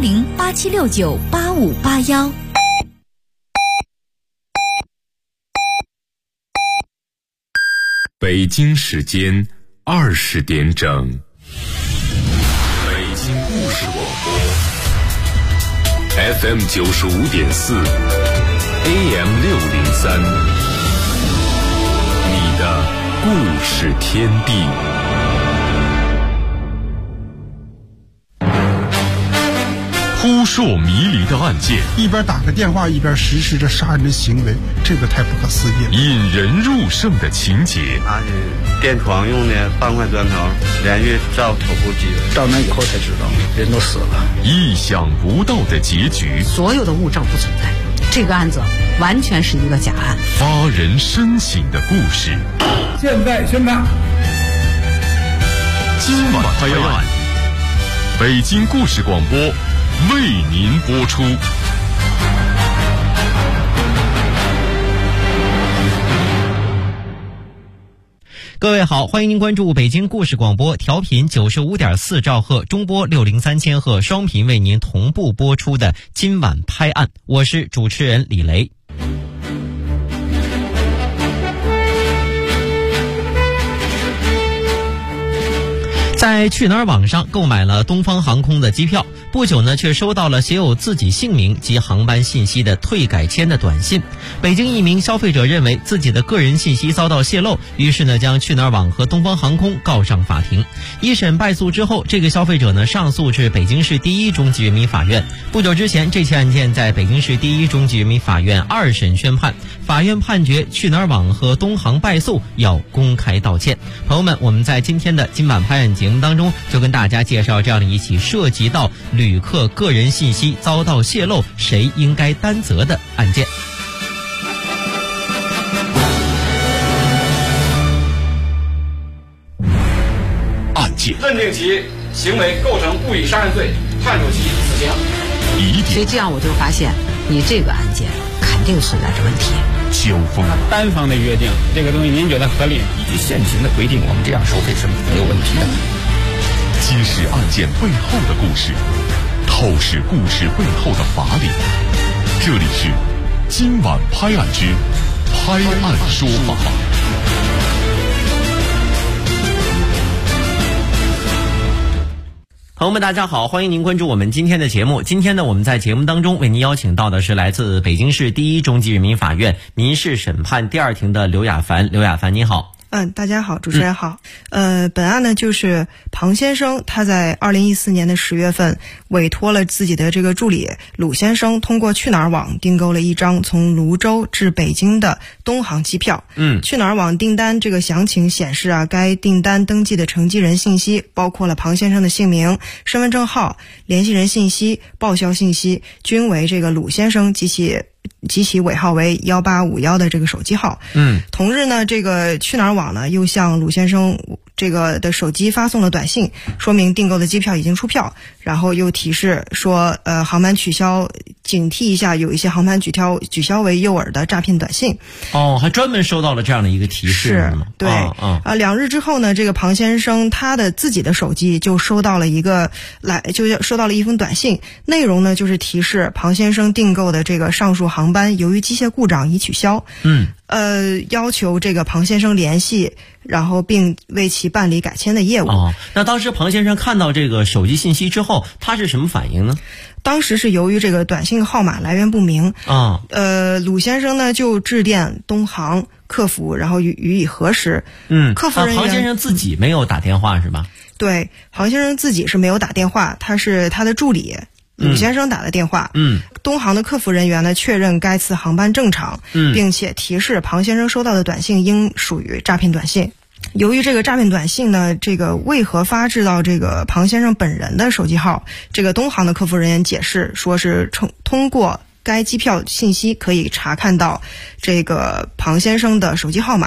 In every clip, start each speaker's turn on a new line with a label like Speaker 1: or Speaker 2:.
Speaker 1: 0087698581。
Speaker 2: 北京时间20点整，北京故事广播 FM 95.4 AM 603，你的故事天地。扑朔迷离的案件，
Speaker 3: 一边打个电话一边实施着杀人的行为，这个太不可思议了。
Speaker 2: 引人入胜的情节，
Speaker 4: 拿着电床用的半块砖头连续照头部击，
Speaker 3: 到那以后才知道人都死了。
Speaker 2: 意想不到的结局，
Speaker 5: 所有的物证不存在，这个案子完全是一个假案。
Speaker 2: 发人深省的故事，
Speaker 3: 现在宣判，
Speaker 2: 今晚拍案，北京故事广播为您播出。
Speaker 6: 各位好，欢迎您关注北京故事广播，调频95.4兆赫，中波603千赫，双频为您同步播出的今晚拍案，我是主持人李雷。在去哪儿网上购买了东方航空的机票，不久呢，却收到了写有自己姓名及航班信息的退改签的短信。北京一名消费者认为自己的个人信息遭到泄露，于是呢，将去哪儿网和东方航空告上法庭。一审败诉之后，这个消费者呢上诉至北京市第一中级人民法院。不久之前，这起案件在北京市第一中级人民法院2审宣判，法院判决去哪儿网和东航败诉，要公开道歉。朋友们，我们在今天的今晚拍案节目当中，就跟大家介绍这样的一起涉及到旅客个人信息遭到泄露，谁应该担责的案件。
Speaker 2: 案件
Speaker 7: 认定其行为构成故意杀人罪，判处其死刑。
Speaker 5: 所以这样我就发现，你这个案件肯定存在着问题。
Speaker 2: 交锋，
Speaker 8: 单方的约定，这个东西您觉得合理？
Speaker 9: 依据现行的规定，我们这样收费是没有问题的。
Speaker 2: 揭示案件背后的故事，透视故事背后的法理。这里是今晚拍案之拍案说法。
Speaker 6: 朋友们大家好，欢迎您关注我们今天的节目。今天呢，我们在节目当中为您邀请到的是来自北京市第一中级人民法院民事审判第2庭的刘亚凡。刘亚凡，你好。
Speaker 10: 大家好，主持人好。本案呢就是庞先生，他在2014年的10月份委托了自己的这个助理鲁先生，通过去哪儿网订购了一张从泸州至北京的东航机票。去哪儿网订单这个详情显示啊，该订单登记的承继人信息包括了庞先生的姓名、身份证号、联系人信息、报销信息，均为这个鲁先生及其尾号为1851的这个手机号。同日呢，这个去哪儿网呢又向鲁先生这个的手机发送了短信，说明订购的机票已经出票，然后又提示说航班取消，警惕一下有一些航班取消为诱饵的诈骗短信。
Speaker 6: 还专门收到了这样的一个提示。
Speaker 10: 是，对。2日之后呢，这个庞先生他的自己的手机就收到了一封短信，内容呢就是提示庞先生订购的这个上述航班由于机械故障已取消。要求这个庞先生联系，然后并为其办理改签的业务。
Speaker 6: 那当时庞先生看到这个手机信息之后，他是什么反应呢？
Speaker 10: 当时是由于这个短信号码来源不明鲁先生呢就致电东航客服，然后予以核实。客服人员，
Speaker 6: 庞先生自己没有打电话是吧？
Speaker 10: 对，庞先生自己是没有打电话，他是他的助理鲁先生打的电话。东航的客服人员呢确认该次航班正常，并且提示庞先生收到的短信应属于诈骗短信。由于这个诈骗短信呢，这个为何发至到这个庞先生本人的手机号，这个东航的客服人员解释说是通过该机票信息可以查看到这个庞先生的手机号码，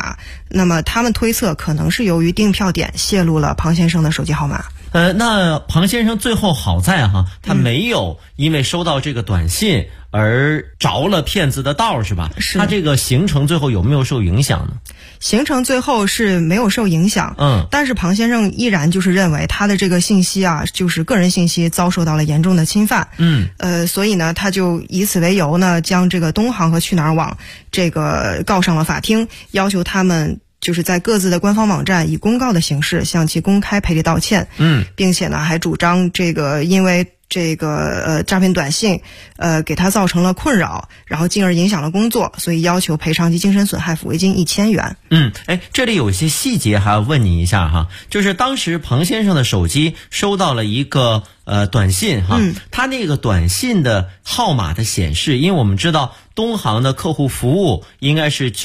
Speaker 10: 那么他们推测可能是由于订票点泄露了庞先生的手机号码。
Speaker 6: 那庞先生最后好在他没有因为收到这个短信而着了骗子的道，是吧？
Speaker 10: 是。
Speaker 6: 他这个行程最后有没有受影响呢？
Speaker 10: 行程最后是没有受影响，但是庞先生依然就是认为他的这个信息啊，就是个人信息遭受到了严重的侵犯，所以呢，他就以此为由呢，将这个东航和去哪儿网这个告上了法庭，要求他们就是在各自的官方网站以公告的形式向其公开赔礼道歉，并且呢，还主张这个因为这个诈骗短信给他造成了困扰，然后进而影响了工作，所以要求赔偿及精神损害抚慰金1000元。
Speaker 6: 这里有一些细节还要问你一下哈，就是当时庞先生的手机收到了一个短信哈，他那个短信的号码的显示，因为我们知道东航的客户服务应该是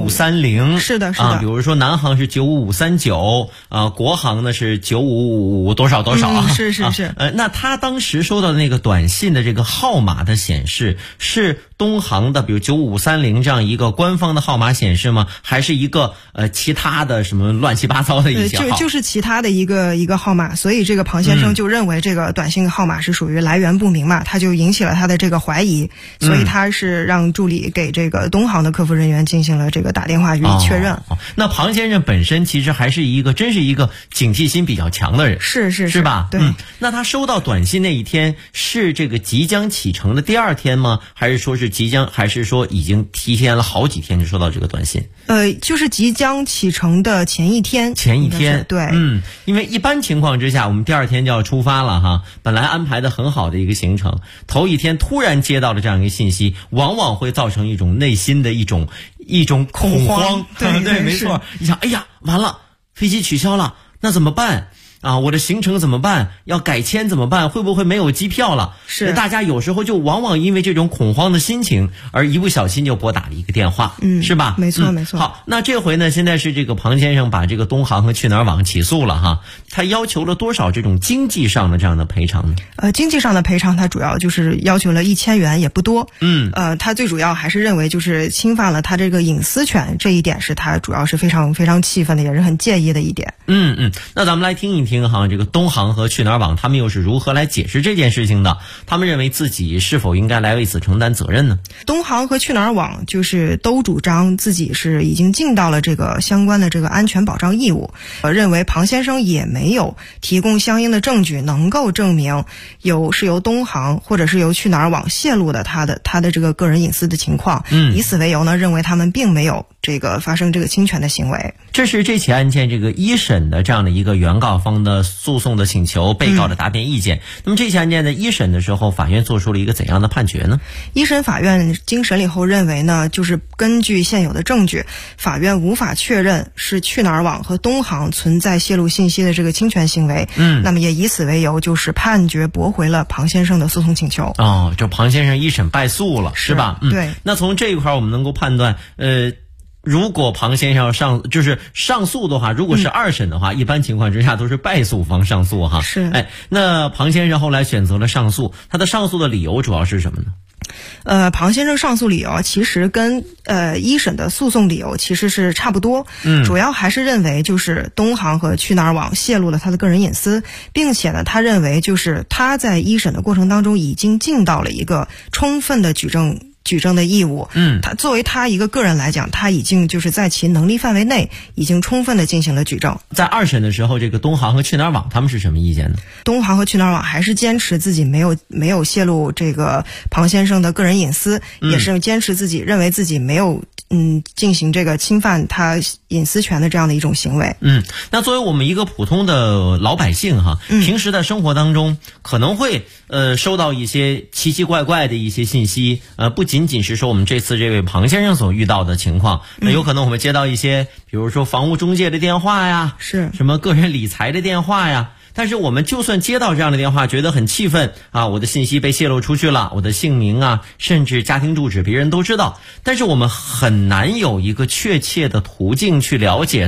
Speaker 6: 95530，
Speaker 10: 是的，
Speaker 6: 比如说南航是95539，国航呢是955多少多少啊，
Speaker 10: 是。
Speaker 6: 那他当时收到的那个短信的这个号码的显示是东航的，比如95530这样一个官方的号码显示吗？还是一个其他的什么乱七八糟的一些号？
Speaker 10: 就是其他的一个号码，所以这个庞先生就认为这个短信号码是属于来源不明嘛，他就引起了他的这个怀疑，所以他是让助理给这个东航的客服人员进行了这个打电话予以确认。
Speaker 6: 那庞先生本身其实还是真是一个警惕心比较强的人，
Speaker 10: 是
Speaker 6: 吧？
Speaker 10: 对。
Speaker 6: 那他收到短信那一天是这个即将启程的第二天吗？还是说已经提前了好几天就收到这个短信？
Speaker 10: 就是即将启程的前一天，对。
Speaker 6: 因为一般情况之下，我们第二天就要出发了哈，本来安排的很好的一个行程，头一天突然接到了这样一个信息，往往会造成一种内心的一种恐慌。对，没错。你想，哎呀，完了，飞机取消了，那怎么办？我的行程怎么办？要改签怎么办？会不会没有机票了？
Speaker 10: 是，
Speaker 6: 大家有时候就往往因为这种恐慌的心情而一不小心就拨打了一个电话，是吧？
Speaker 10: 没错。
Speaker 6: 好，那这回呢，现在是这个庞先生把这个东航和去哪儿网起诉了哈，他要求了多少这种经济上的这样的赔偿呢？
Speaker 10: 经济上的赔偿他主要就是要求了1000元，也不多。他最主要还是认为就是侵犯了他这个隐私权，这一点是他主要是非常非常气愤的，也是很介意的一点。
Speaker 6: 那咱们来听一听哈，这个东航和去哪儿网他们又是如何来解释这件事情的？他们认为自己是否应该来为此承担责任呢？
Speaker 10: 东航和去哪儿网就是都主张自己是已经尽到了这个相关的这个安全保障义务，认为庞先生也没有提供相应的证据能够证明是由东航或者是由去哪儿网泄露的他的这个个人隐私的情况，以此为由呢，认为他们并没有这个发生这个侵权的行为。
Speaker 6: 这是这起案件这个一审的这样的一个原告方的诉讼的请求，被告的答辩意见。那么这起案件的一审的时候，法院做出了一个怎样的判决呢？
Speaker 10: 一审法院经审理后认为呢，就是根据现有的证据，法院无法确认是去哪儿网和东航存在泄露信息的这个侵权行为。那么也以此为由，就是判决驳回了庞先生的诉讼请求。
Speaker 6: 这庞先生一审败诉了，是吧？
Speaker 10: 对。
Speaker 6: 那从这一块我们能够判断，如果庞先生上诉的话，如果是二审的话，一般情况之下都是败诉方上诉哈。
Speaker 10: 是。
Speaker 6: 那庞先生后来选择了上诉，他的上诉的理由主要是什么呢？
Speaker 10: 庞先生上诉理由其实跟一审的诉讼理由其实是差不多，主要还是认为就是东航和去哪儿网泄露了他的个人隐私，并且呢，他认为就是他在一审的过程当中已经尽到了一个充分的举证的义务。他作为他一个个人来讲，他已经就是在其能力范围内已经充分的进行了举证。
Speaker 6: 在二审的时候，这个东航和去哪儿网他们是什么意见呢？
Speaker 10: 东航和去哪儿网还是坚持自己没有泄露这个庞先生的个人隐私，也是坚持自己认为自己没有进行这个侵犯他隐私权的这样的一种行为。
Speaker 6: 那作为我们一个普通的老百姓哈，平时在生活当中可能会收到一些奇奇怪怪的一些信息，不仅仅是说我们这次这位庞先生所遇到的情况，那有可能我们接到一些比如说房屋中介的电话呀，
Speaker 10: 是
Speaker 6: 什么个人理财的电话呀，但是我们就算接到这样的电话，觉得很气愤我的信息被泄露出去了，我的姓名甚至家庭住址别人都知道，但是我们很难有一个确切的途径去了解到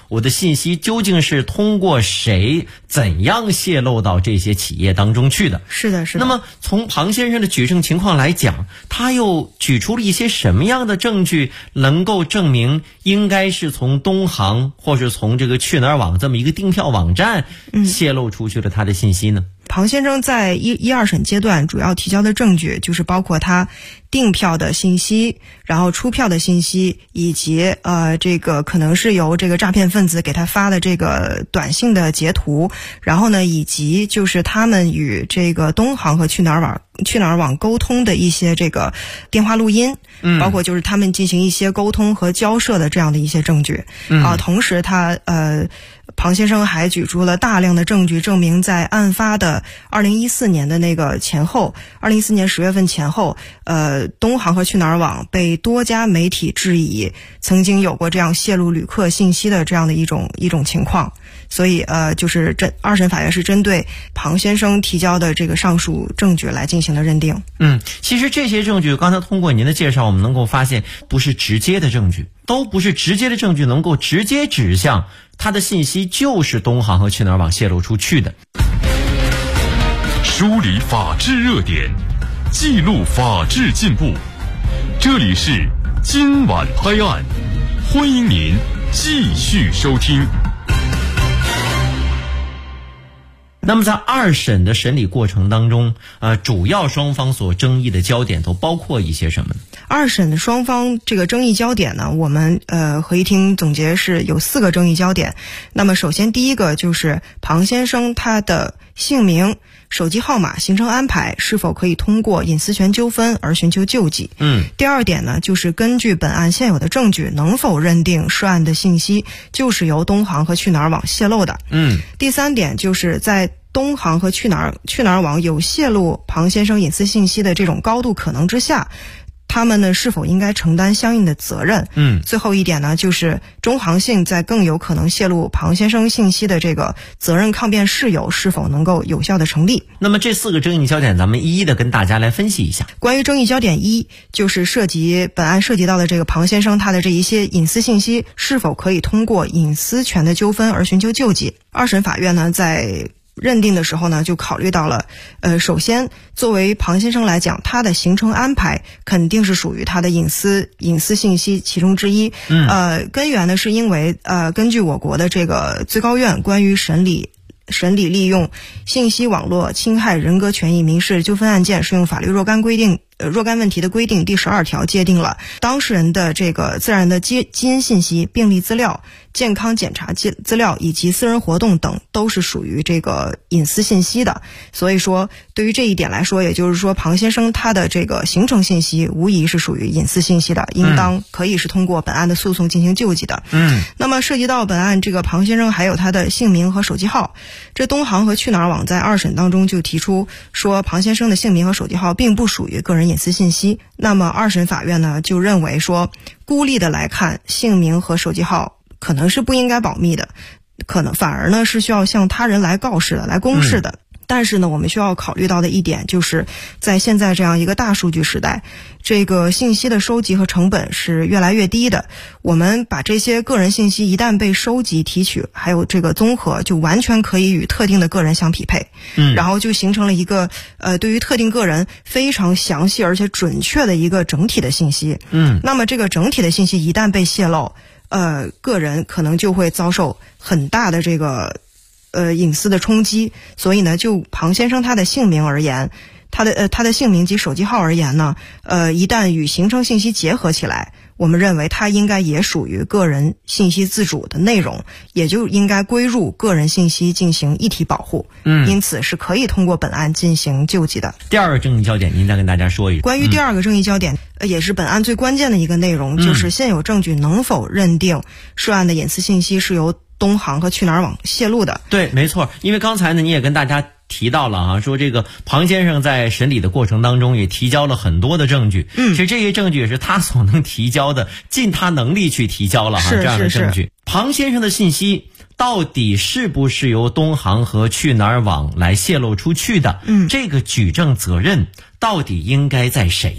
Speaker 6: 我的信息究竟是通过谁、怎样泄露到这些企业当中去的。
Speaker 10: 是的，是的。
Speaker 6: 那么从庞先生的举证情况来讲，他又举出了一些什么样的证据能够证明应该是从东航或是从这个去哪儿网这么一个订票网站泄露出去了他的信息呢？
Speaker 10: 庞先生在一二审阶段主要提交的证据就是包括他订票的信息，然后出票的信息，以及这个可能是由这个诈骗分子给他发的这个短信的截图，然后呢，以及就是他们与这个东航和去哪儿网沟通的一些这个电话录音，包括就是他们进行一些沟通和交涉的这样的一些证据。同时庞先生还举出了大量的证据，证明在案发的2014年的那个前后，2014年10月份前后，东航和去哪儿网被多家媒体质疑曾经有过这样泄露旅客信息的这样的一种情况。所以就是二审法院是针对庞先生提交的这个上述证据来进行了认定。
Speaker 6: 其实这些证据刚才通过您的介绍，我们能够发现不是直接的证据，都不是直接的证据能够直接指向他的信息就是东航和去哪儿网泄露出去的。
Speaker 2: 梳理法治热点，记录法治进步，这里是今晚拍案，欢迎您继续收听。
Speaker 6: 那么在二审的审理过程当中，主要双方所争议的焦点都包括一些什么呢？
Speaker 10: 二审的双方这个争议焦点呢，我们合议庭总结是有4个争议焦点。那么首先第一个就是庞先生他的姓名、手机号码、行程安排是否可以通过隐私权纠纷而寻求救济。第二点呢，就是根据本案现有的证据，能否认定涉案的信息就是由东航和去哪儿网泄露的。第三点就是在东航和去哪儿网有泄露庞先生隐私信息的这种高度可能之下，他们呢是否应该承担相应的责任？最后一点呢，就是中航信在更有可能泄露庞先生信息的这个责任抗辩事由是否能够有效的成立？
Speaker 6: 那么这4个争议焦点，咱们一一的跟大家来分析一下。
Speaker 10: 关于争议焦点1，就是本案涉及到的这个庞先生他的这一些隐私信息是否可以通过隐私权的纠纷而寻求救济？二审法院呢在认定的时候呢，就考虑到了，首先作为庞先生来讲，他的行程安排肯定是属于他的隐私信息其中之一。根源呢是因为根据我国的这个最高院关于审理利用信息网络侵害人格权益民事纠纷案件适用法律若干问题的规定第12条界定了当事人的这个自然人的基因信息、病历资料、健康检查资料以及私人活动等都是属于这个隐私信息的。所以说对于这一点来说，也就是说庞先生他的这个行程信息无疑是属于隐私信息的，应当可以是通过本案的诉讼进行救济的。那么涉及到本案这个庞先生还有他的姓名和手机号，这东航和去哪儿网在二审当中就提出说庞先生的姓名和手机号并不属于个人隐私信息。那么二审法院呢就认为说，孤立的来看，姓名和手机号可能是不应该保密的，可能反而呢是需要向他人来告示的、来公示的。但是呢，我们需要考虑到的一点就是，在现在这样一个大数据时代，这个信息的收集和成本是越来越低的。我们把这些个人信息一旦被收集、提取，还有这个综合，就完全可以与特定的个人相匹配。然后就形成了一个对于特定个人非常详细而且准确的一个整体的信息。那么这个整体的信息一旦被泄露，个人可能就会遭受很大的这个隐私的冲击。所以呢，就庞先生他的姓名而言，他的姓名及手机号而言呢，一旦与行程信息结合起来，我们认为它应该也属于个人信息自主的内容，也就应该归入个人信息进行一体保护。因此是可以通过本案进行救济的。
Speaker 6: 第二个争议焦点，您再跟大家说一下。
Speaker 10: 关于第二个争议焦点，也是本案最关键的一个内容，就是现有证据能否认定涉案的隐私信息是由东航和去哪儿网泄露的。
Speaker 6: 对，没错。因为刚才呢，你也跟大家提到了啊，说这个庞先生在审理的过程当中也提交了很多的证据。其实这些证据也是他所能提交的，尽他能力去提交了这样的证据。庞先生的信息到底是不是由东航和去哪儿网来泄露出去的？这个举证责任到底应该在谁呢？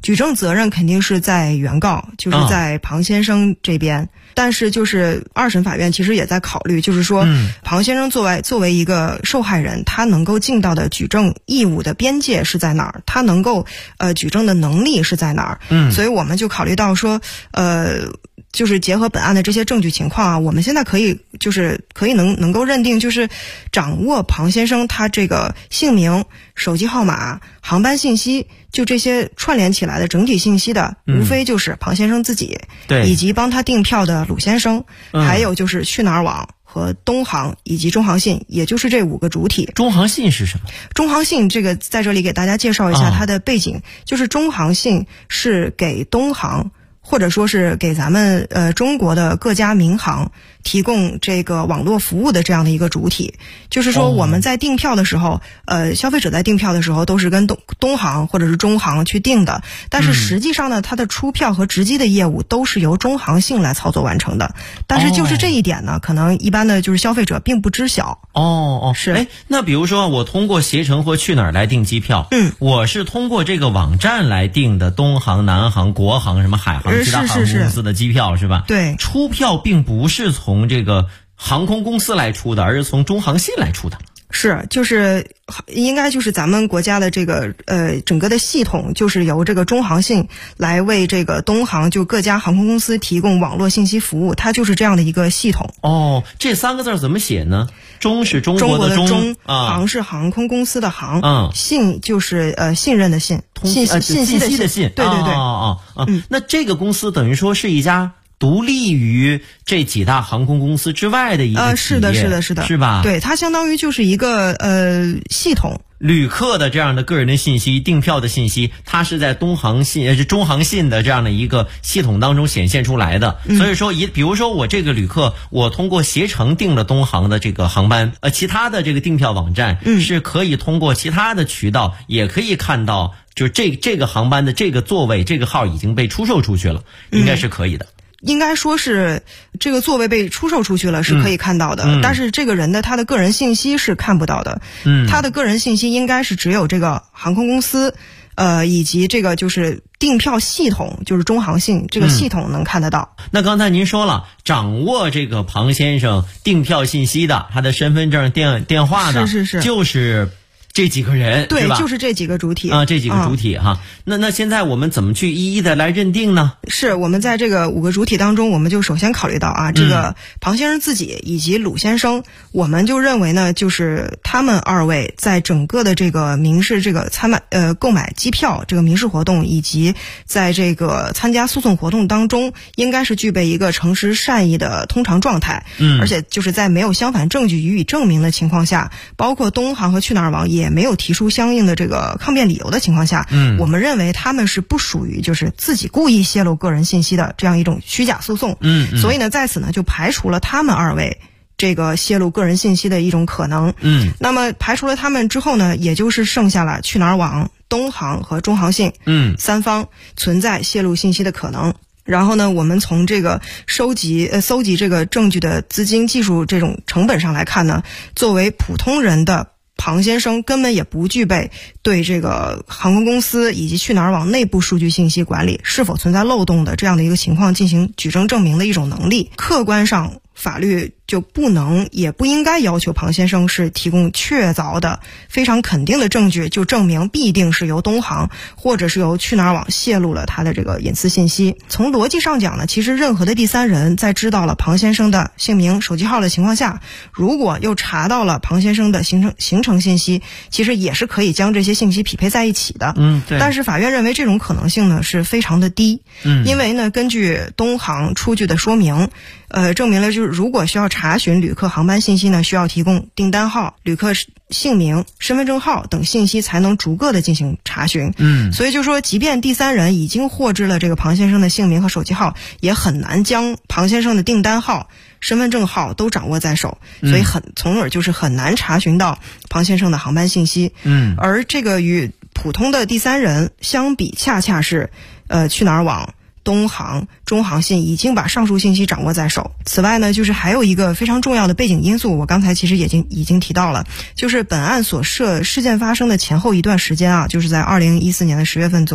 Speaker 10: 举证责任肯定是在原告，就是在庞先生这边。但是就是二审法院其实也在考虑，就是说庞先生作为一个受害人，他能够尽到的举证义务的边界是在哪儿，他能够举证的能力是在哪儿。所以我们就考虑到说就是结合本案的这些证据情况啊，我们现在可以能够认定，就是掌握庞先生他这个姓名、手机号码、航班信息，就这些串联起来的整体信息的，无非就是庞先生自己，对，以及帮他订票的鲁先生，还有就是去哪儿网和东航以及中航信，也就是这5个主体。
Speaker 6: 中航信是什么？
Speaker 10: 中航信这个在这里给大家介绍一下它的背景，就是中航信是给东航或者说是给咱们中国的各家民航提供这个网络服务的这样的一个主体。就是说我们在订票的时候，消费者在订票的时候都是跟东航或者是中航去订的，但是实际上呢，它的出票和值机的业务都是由中航信来操作完成的。但是就是这一点呢，可能一般的就是消费者并不知晓。是。
Speaker 6: 那比如说我通过携程或去哪儿来订机票，我是通过这个网站来订的东航、南航、国航什么海航其他航空公司的机票是吧？
Speaker 10: 对，
Speaker 6: 出票并不是从这个航空公司来出的，而是从中航信来出的。
Speaker 10: 是，就是应该就是咱们国家的这个整个的系统，就是由这个中航信来为这个东航就各家航空公司提供网络信息服务，它就是这样的一个系统。
Speaker 6: 这3个字怎么写呢？中是中
Speaker 10: 国的
Speaker 6: 中，
Speaker 10: 航是航空公司的航，信就是信任的信，信息的信。对对对。
Speaker 6: 那这个公司等于说是一家独立于这几大航空公司之外的一个企业，
Speaker 10: 是的，
Speaker 6: 是吧？
Speaker 10: 对，它相当于就是一个系统。
Speaker 6: 旅客的这样的个人的信息、订票的信息，它是在中航信的这样的一个系统当中显现出来的。所以说，比如说我这个旅客，我通过携程订了东航的这个航班，其他的这个订票网站是可以通过其他的渠道，也可以看到，就这个航班的这个座位、这个号已经被出售出去了，应该是可以的。
Speaker 10: 应该说是这个座位被出售出去了是可以看到的，但是这个人的他的个人信息是看不到的。他的个人信息应该是只有这个航空公司以及这个就是订票系统，就是中航信这个系统能看得到。
Speaker 6: 那刚才您说了，掌握这个庞先生订票信息的，他的身份证、电话的，
Speaker 10: 是
Speaker 6: 就是这几个人，
Speaker 10: 对，
Speaker 6: 吧？
Speaker 10: 就是这几个主体
Speaker 6: 这几个主体哈。那现在我们怎么去一一的来认定呢？
Speaker 10: 是我们在这个5个主体当中，我们就首先考虑到这个庞先生自己以及鲁先生，我们就认为呢，就是他们2位在整个的这个民事这个购买机票这个民事活动，以及在这个参加诉讼活动当中，应该是具备一个诚实善意的通常状态。而且就是在没有相反证据予以证明的情况下，包括东航和去哪儿网也没有提出相应的这个抗辩理由的情况下，我们认为他们是不属于就是自己故意泄露个人信息的这样一种虚假诉讼。所以呢，在此呢就排除了他们2位这个泄露个人信息的一种可能。那么排除了他们之后呢，也就是剩下了去哪儿网、东航和中航信3方存在泄露信息的可能。然后呢，我们从这个搜集这个证据的资金、技术这种成本上来看呢，作为普通人的庞先生根本也不具备对这个航空公司以及去哪儿网内部数据信息管理是否存在漏洞的这样的一个情况进行举证证明的一种能力。客观上法律就不能也不应该要求庞先生是提供确凿的非常肯定的证据，就证明必定是由东航或者是由去哪儿网泄露了他的这个隐私信息。从逻辑上讲呢，其实任何的第三人在知道了庞先生的姓名、手机号的情况下，如果又查到了庞先生的行程信息，其实也是可以将这些信息匹配在一起的。
Speaker 6: 对。
Speaker 10: 但是法院认为这种可能性呢是非常的低。因为呢，根据东航出具的说明，证明了就是如果需要查询旅客航班信息呢，需要提供订单号、旅客姓名、身份证号等信息才能逐个的进行查询。所以就说即便第三人已经获知了这个庞先生的姓名和手机号，也很难将庞先生的订单号、身份证号都掌握在手，所以从而就是很难查询到庞先生的航班信息。而这个与普通的第三人相比，恰恰是去哪儿网、东航、中航信已经把上述信息掌握在手。此外呢，就是还有一个非常重要的背景因素，我刚才其实已经提到了，就是本案所涉事件发生的前后一段时间啊，就是在2014年的10月份左右。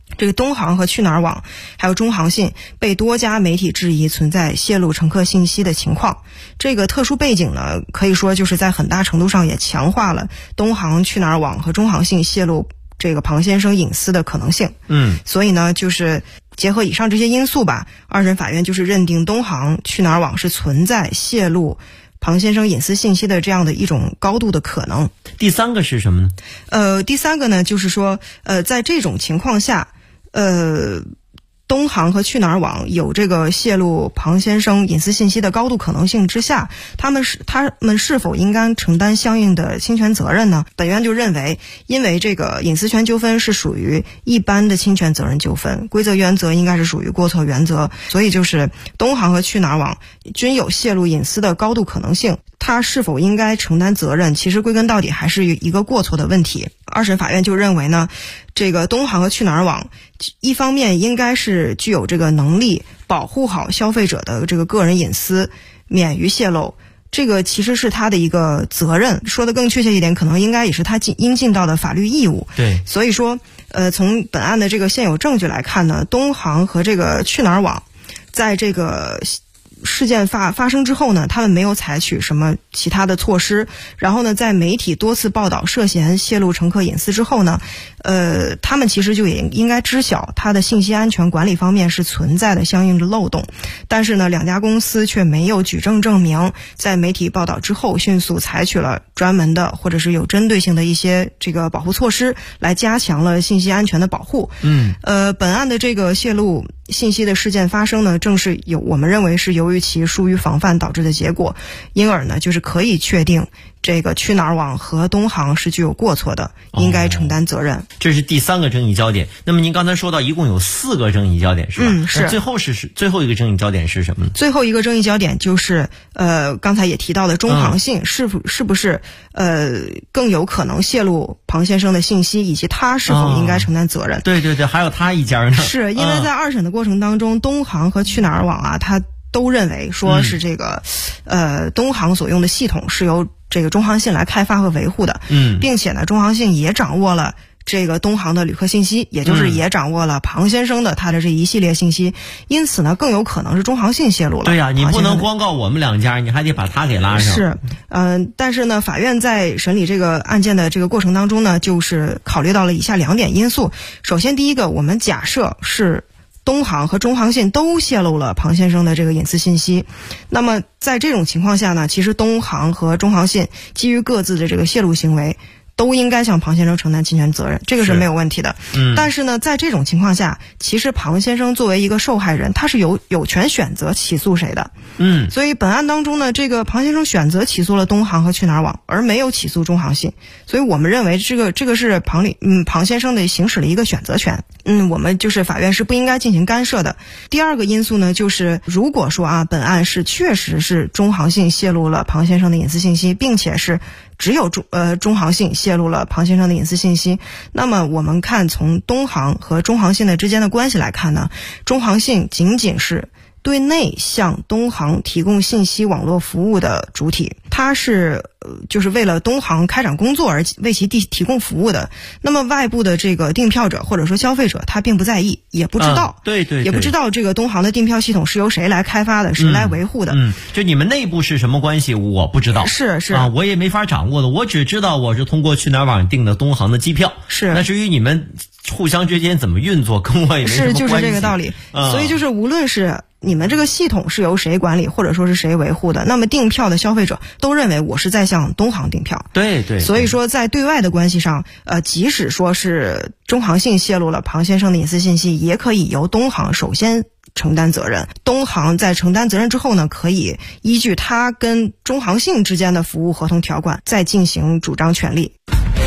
Speaker 10: 这个东航和去哪儿网还有中航信被多家媒体质疑存在泄露乘客信息的情况。这个特殊背景呢，可以说就是在很大程度上也强化了东航、去哪儿网和中航信泄露这个庞先生隐私的可能性。所以呢，就是结合以上这些因素吧，二审法院就是认定东航、去哪儿网是存在泄露庞先生隐私信息的这样的一种高度的可能。
Speaker 6: 第三个是什么呢？
Speaker 10: 第三个呢，就是说，在这种情况下，东航和去哪儿网有这个泄露庞先生隐私信息的高度可能性之下，他们是否应该承担相应的侵权责任呢？本院就认为，因为这个隐私权纠纷是属于一般的侵权责任纠纷，规则原则应该是属于过错原则，所以就是东航和去哪儿网均有泄露隐私的高度可能性，他是否应该承担责任，其实归根到底还是一个过错的问题。二审法院就认为呢，这个东航和去哪儿网一方面应该是具有这个能力保护好消费者的这个个人隐私免于泄露，这个其实是他的一个责任，说的更确切一点，可能应该也是他应尽到的法律义务。
Speaker 6: 对，
Speaker 10: 所以说从本案的这个现有证据来看呢，东航和这个去哪儿网在这个事件发生之后呢，他们没有采取什么其他的措施，然后呢，在媒体多次报道涉嫌泄露乘客隐私之后呢，他们其实就也应该知晓他的信息安全管理方面是存在的相应的漏洞，但是呢，两家公司却没有举证证明在媒体报道之后迅速采取了专门的或者是有针对性的一些这个保护措施，来加强了信息安全的保护。本案的这个泄露信息的事件发生呢，正是我们认为是由于其疏于防范导致的结果，因而呢，就是可以确定这个去哪儿网和东航是具有过错的，应该承担责任。
Speaker 6: 这是第三个争议焦点。那么您刚才说到一共有4个争议焦点是吧？
Speaker 10: 是。
Speaker 6: 最后一个争议焦点是什么呢？
Speaker 10: 最后一个争议焦点就是刚才也提到的中航信是不是更有可能泄露庞先生的信息，以及他是否应该承担责任。
Speaker 6: 对对对，还有他一家呢。
Speaker 10: 是因为在二审的过程当中，东航和去哪儿网啊，他都认为说是这个东航所用的系统是由这个中航信来开发和维护的，并且呢，中航信也掌握了这个东航的旅客信息，也就是也掌握了庞先生的他的这一系列信息，因此呢，更有可能是中航信泄露了。
Speaker 6: 对呀，你不能光告我们两家，你还得把他给拉上。
Speaker 10: 是，但是呢，法院在审理这个案件的这个过程当中呢，就是考虑到了以下2点因素。首先，第一个，我们假设是东航和中航信都泄露了庞先生的这个隐私信息，那么在这种情况下呢，其实东航和中航信基于各自的这个泄露行为，都应该向庞先生承担侵权责任，这个是没有问题的。但是呢，在这种情况下，其实庞先生作为一个受害人，他是有权选择起诉谁的。所以本案当中呢，这个庞先生选择起诉了东航和去哪儿网，而没有起诉中航信，所以我们认为这个是庞先生的行使了一个选择权。我们就是法院是不应该进行干涉的。第二个因素呢，就是如果说本案是确实是中航信泄露了庞先生的隐私信息，并且是只有中航信泄露了庞先生的隐私信息，那么我们看从东航和中航信的之间的关系来看呢，中航信仅仅是对内向东航提供信息网络服务的主体，它是就是为了东航开展工作而为其提供服务的。那么外部的这个订票者或者说消费者，他并不在意，也不知道，
Speaker 6: 对，
Speaker 10: 也不知道这个东航的订票系统是由谁来开发的，谁来维护的。
Speaker 6: 就你们内部是什么关系，我不知道。
Speaker 10: 是
Speaker 6: 我也没法掌握的，我只知道我是通过去哪儿网订的东航的机票。
Speaker 10: 是，
Speaker 6: 那至于你们互相之间怎么运作，跟我也没什么关系。
Speaker 10: 就是这个道理。所以就是无论是你们这个系统是由谁管理，或者说是谁维护的，那么订票的消费者都认为我是在向东航订票。
Speaker 6: 对。
Speaker 10: 所以说在对外的关系上，即使说是中航信泄露了庞先生的隐私信息，也可以由东航首先承担责任。东航在承担责任之后呢，可以依据他跟中航信之间的服务合同条款再进行主张权利。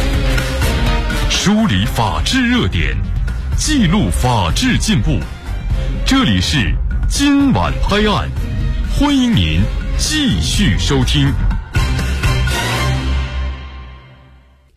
Speaker 2: 梳理法治热点，记录法治进步。这里是今晚拍案，欢迎您继续收听。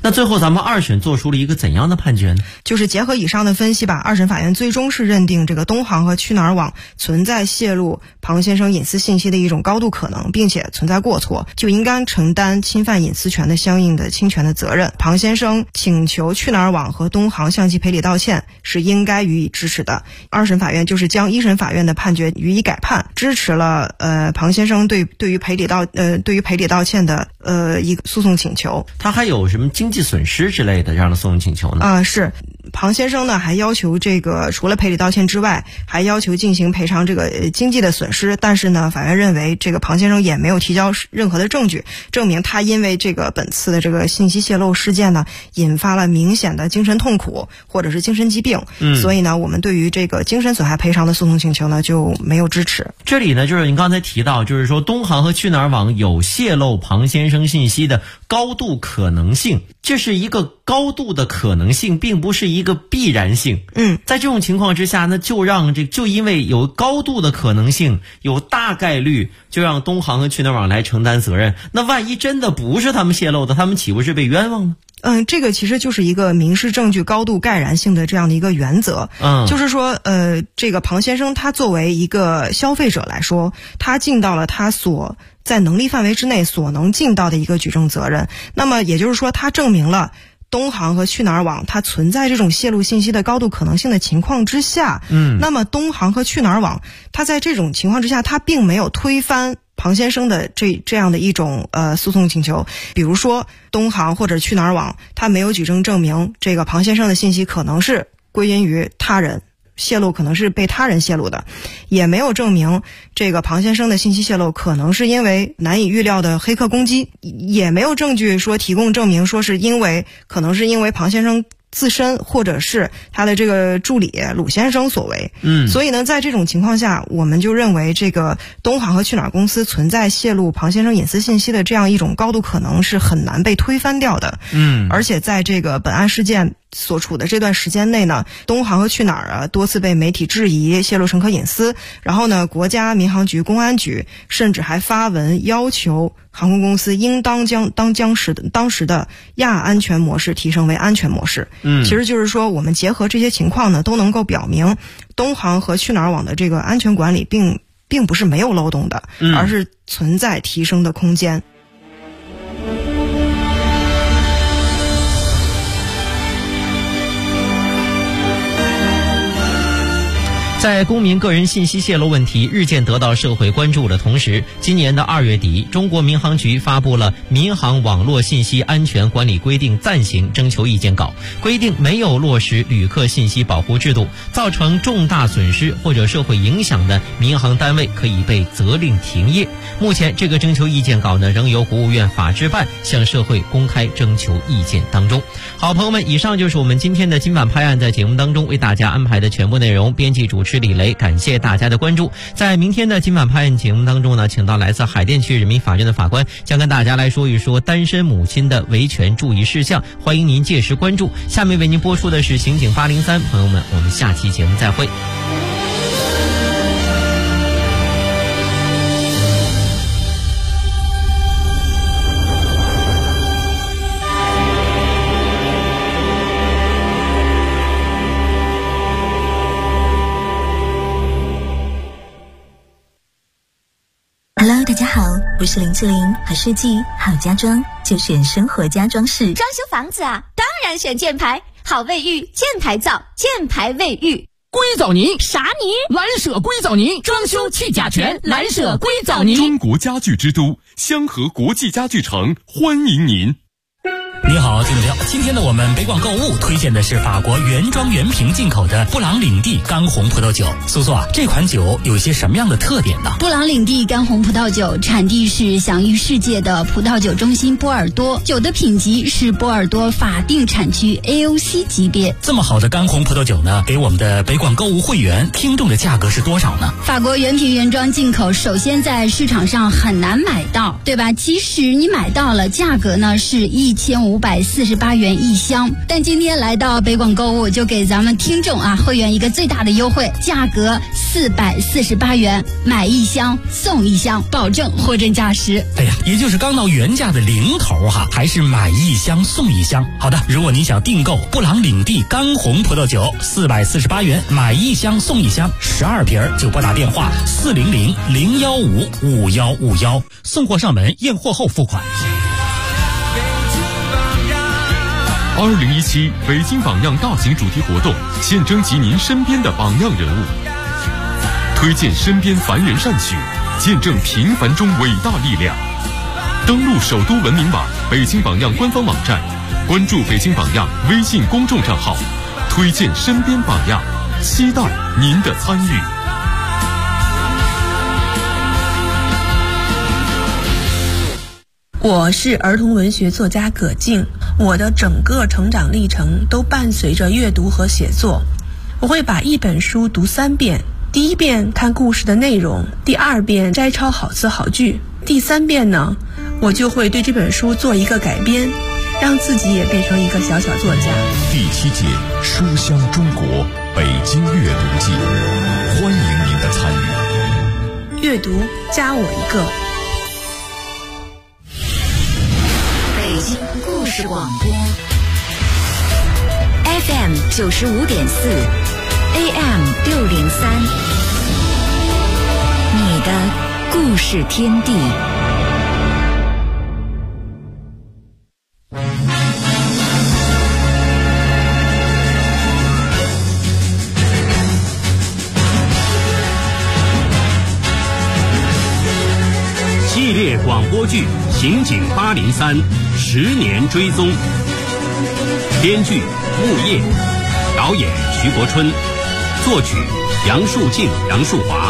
Speaker 6: 那最后咱们二审做出了一个怎样的判决呢？
Speaker 10: 就是结合以上的分析吧，二审法院最终是认定这个东航和去哪儿网存在泄露庞先生隐私信息的一种高度可能，并且存在过错，就应该承担侵犯隐私权的相应的侵权的责任。庞先生请求去哪儿网和东航向其赔礼道歉是应该予以支持的。二审法院就是将一审法院的判决予以改判，支持了庞先生对于赔礼道歉的一个诉讼请求。
Speaker 6: 他还有什么经济损失之类的这样的诉讼请求呢？
Speaker 10: 是庞先生呢还要求这个除了赔礼道歉之外，还要求进行赔偿这个经济的损失，但是呢法院认为这个庞先生也没有提交任何的证据证明他因为这个本次的这个信息泄露事件呢引发了明显的精神痛苦或者是精神疾病，所以呢我们对于这个精神损害赔偿的诉讼请求呢就没有支持。
Speaker 6: 这里呢就是您刚才提到，就是说东航和去哪儿网有泄露庞先生信息的高度可能性，这是一个高度的可能性，并不是一个必然性。在这种情况之下呢，就因为有高度的可能性，有大概率，就让东航和去哪儿网来承担责任。那万一真的不是他们泄露的，他们岂不是被冤枉呢？
Speaker 10: 这个其实就是一个民事证据高度盖然性的这样的一个原则。就是说这个庞先生他作为一个消费者来说，他尽到了他所在能力范围之内所能尽到的一个举证责任。那么也就是说他证明了东航和去哪儿网它存在这种泄露信息的高度可能性的情况之下，那么东航和去哪儿网它在这种情况之下，它并没有推翻庞先生的这样的一种诉讼请求。比如说东航或者去哪儿网它没有举证证明这个庞先生的信息可能是归因于他人泄露，可能是被他人泄露的，也没有证明这个庞先生的信息泄露可能是因为难以预料的黑客攻击，也没有证据说提供证明说可能是因为庞先生自身或者是他的这个助理鲁先生所为。所以呢在这种情况下，我们就认为这个东航和去哪儿公司存在泄露庞先生隐私信息的这样一种高度可能是很难被推翻掉的。而且在这个本案事件所处的这段时间内呢，东航和去哪儿多次被媒体质疑泄露乘客隐私，然后呢国家民航局、公安局甚至还发文要求航空公司应当将当时的亚安全模式提升为安全模式。其实就是说我们结合这些情况呢，都能够表明东航和去哪儿网的这个安全管理并不是没有漏洞的，而是存在提升的空间。
Speaker 6: 在公民个人信息泄露问题日渐得到社会关注的同时，今年的2月底，中国民航局发布了《民航网络信息安全管理规定暂行征求意见稿》，规定没有落实旅客信息保护制度，造成重大损失或者社会影响的民航单位可以被责令停业。目前这个征求意见稿呢，仍由国务院法制办向社会公开征求意见当中。好，朋友们，以上就是我们今天的今晚拍案在节目当中为大家安排的全部内容。编辑主持李雷，感谢大家的关注。在明天的今晚拍案节目当中呢，请到来自海淀区人民法院的法官将跟大家来说一说单身母亲的维权注意事项，欢迎您届时关注。下面为您播出的是刑警803，朋友们，我们下期节目再会。
Speaker 1: Hello， 大家好，我是林志玲，好设计好家装就选生活家装饰。
Speaker 11: 装修房子啊，当然选箭牌，好卫浴，箭牌皂，箭牌卫浴。
Speaker 12: 硅藻泥
Speaker 11: 啥泥？
Speaker 12: 蓝舍硅藻泥，装修去甲醛，蓝舍硅藻泥。
Speaker 2: 中国家具之都香河国际家具城欢迎您。
Speaker 13: 你好，金主票。今天呢，我们北广购物推荐的是法国原装原瓶进口的布朗领地干红葡萄酒。苏苏啊，这款酒有些什么样的特点呢？
Speaker 14: 布朗领地干红葡萄酒产地是享誉世界的葡萄酒中心波尔多，酒的品级是波尔多法定产区 AOC 级别。
Speaker 13: 这么好的干红葡萄酒呢，给我们的北广购物会员听众的价格是多少呢？
Speaker 14: 法国原瓶原装进口，首先在市场上很难买到，对吧？即使你买到了，价格呢是1500 548元一箱。但今天来到北广购物，就给咱们听众会员一个最大的优惠，价格448元，买一箱送一箱，保证货真价实。
Speaker 13: 哎呀，也就是刚到原价的零头还是买一箱送一箱。好的，如果您想订购布朗领地干红葡萄酒，448元买一箱送一箱，12瓶就拨打电话400-015-5151，送货上门，验货后付款。
Speaker 2: 2017北京榜样大型主题活动，现征集您身边的榜样人物，推荐身边凡人善举，见证平凡中伟大力量。登录首都文明网、北京榜样官方网站，关注北京榜样微信公众账号，推荐身边榜样，期待您的参与。
Speaker 15: 我是儿童文学作家葛静，我的整个成长历程都伴随着阅读和写作。我会把一本书读3遍，第1遍看故事的内容，第2遍摘抄好词好句，第3遍呢，我就会对这本书做一个改编，让自己也变成一个小小作家。
Speaker 2: 第7届书香中国北京阅读季，欢迎您的参与。
Speaker 15: 阅读加我一个。
Speaker 11: 北京故事广播 FM 95.4 AM 603，你的故事天地。
Speaker 16: 系列广播剧《刑警803》10年追踪，编剧木叶，导演徐国春，作曲杨树静、杨树华。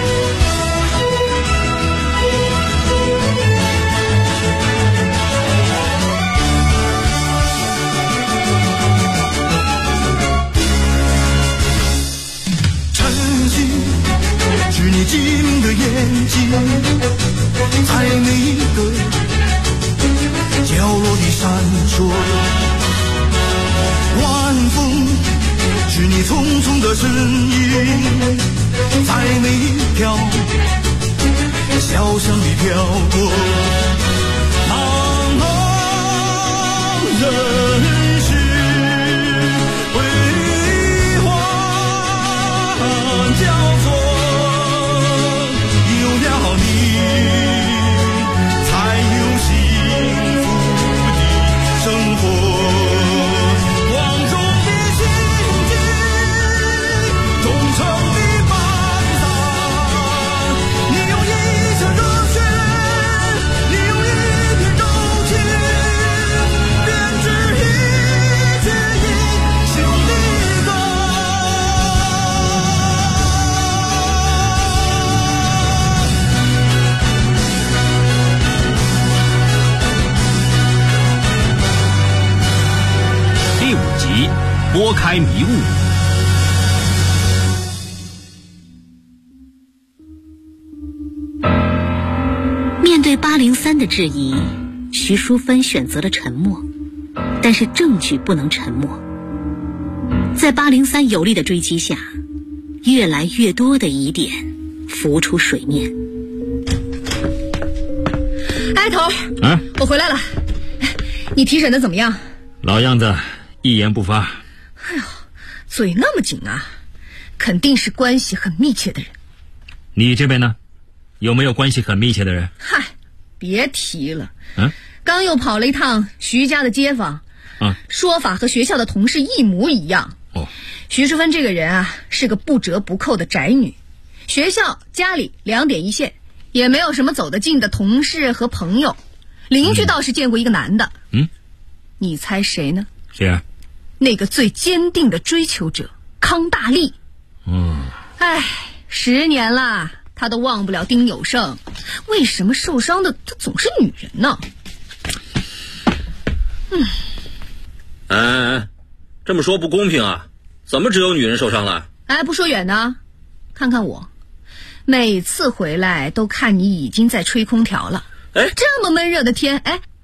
Speaker 17: 晨曦是你晶莹的眼睛，在每一个角落里闪烁。晚风是你匆匆的身影，在每一条小巷里飘过。茫茫人世辉煌交错，有了你才有幸福的生活。光中的星星，忠诚的班长，你用一腔热血，你用一片柔情，编织一曲英雄的歌。
Speaker 16: 第5集，拨开迷雾。
Speaker 18: 面对803的质疑，徐淑芬选择了沉默，但是证据不能沉默。在803有力的追击下，越来越多的疑点浮出水面。
Speaker 19: 哎，头儿，我回来了。你提审的怎么样？
Speaker 9: 老样子，一言不发。
Speaker 19: 哎呦，嘴那么紧啊，肯定是关系很密切的人。
Speaker 9: 你这边呢？有没有关系很密切的人？
Speaker 19: 嗨，别提了。刚又跑了一趟徐家的街坊，说法和学校的同事一模一样。徐淑芬这个人啊，是个不折不扣的宅女，学校家里2点一线，也没有什么走得近的同事和朋友。邻居倒是见过一个男的。你猜谁呢？
Speaker 9: 谁啊？
Speaker 19: 那个最坚定的追求者康大力。哎，10年了，他都忘不了丁有胜。为什么受伤的他总是女人呢？
Speaker 20: 这么说不公平啊！怎么只有女人受伤了？
Speaker 19: 哎，不说远呢，看看我，每次回来都看你已经在吹空调了。这么闷热的天，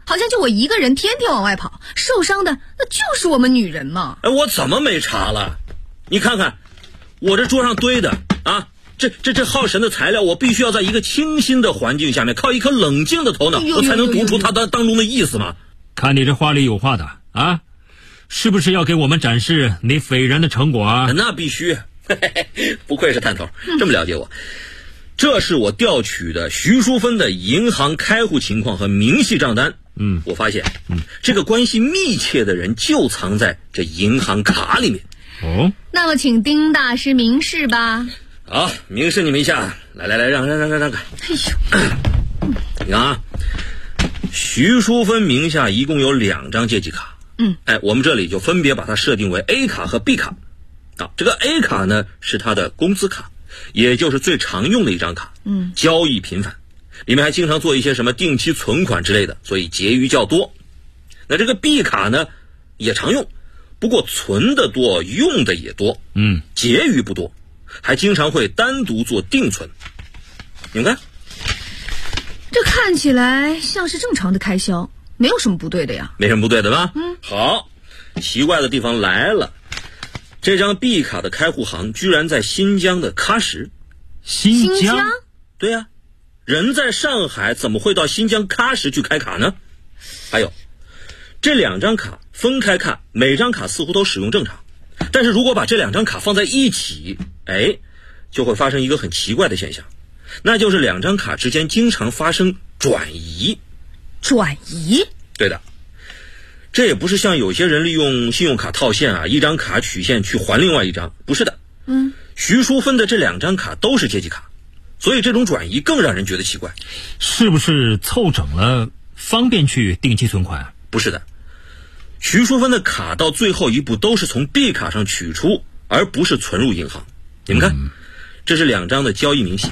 Speaker 19: 好像就我一个人天天往外跑，受伤的那就是我们女人嘛。
Speaker 20: 我怎么没查了？你看看，我这桌上堆的啊，这耗神的材料，我必须要在一个清新的环境下面，靠一颗冷静的头脑，我才能读出它当中的意思嘛。
Speaker 9: 看你这话里有话的啊，是不是要给我们展示你斐然的成果啊？
Speaker 20: 那必须，不愧是探头，这么了解我。这是我调取的徐淑芬的银行开户情况和明细账单。我发现，这个关系密切的人就藏在这银行卡里面。
Speaker 9: 哦，
Speaker 19: 那么请丁大师明示吧。
Speaker 20: 好，明示你们一下，来，让开。
Speaker 19: 哎呦，
Speaker 20: 你看啊，徐淑芬名下一共有2张借记卡。我们这里就分别把它设定为 A 卡和 B 卡。这个 A 卡呢是它的工资卡，也就是最常用的一张卡。交易频繁，里面还经常做一些什么定期存款之类的，所以结余较多。那这个 B 卡呢也常用，不过存的多，用的也多。结余不多，还经常会单独做定存。你们看，
Speaker 19: 这看起来像是正常的开销，没有什么不对的呀。
Speaker 20: 没什么不对的吧？好，奇怪的地方来了，这张 B 卡的开户行居然在新疆的喀什。
Speaker 9: 新疆？
Speaker 20: 对呀，人在上海怎么会到新疆喀什去开卡呢？还有，这2张卡分开看，每张卡似乎都使用正常，但是如果把这2张卡放在一起，就会发生一个很奇怪的现象，那就是2张卡之间经常发生转移。
Speaker 19: 转移？
Speaker 20: 对的，这也不是像有些人利用信用卡套现啊，一张卡取现去还另外一张，不是的。徐淑芬的这2张卡都是借记卡，所以这种转移更让人觉得奇怪。
Speaker 9: 是不是凑整了方便去定期存款？
Speaker 20: 不是的，徐淑芬的卡到最后一步都是从 B 卡上取出，而不是存入银行。你们看，这是2张的交易明细，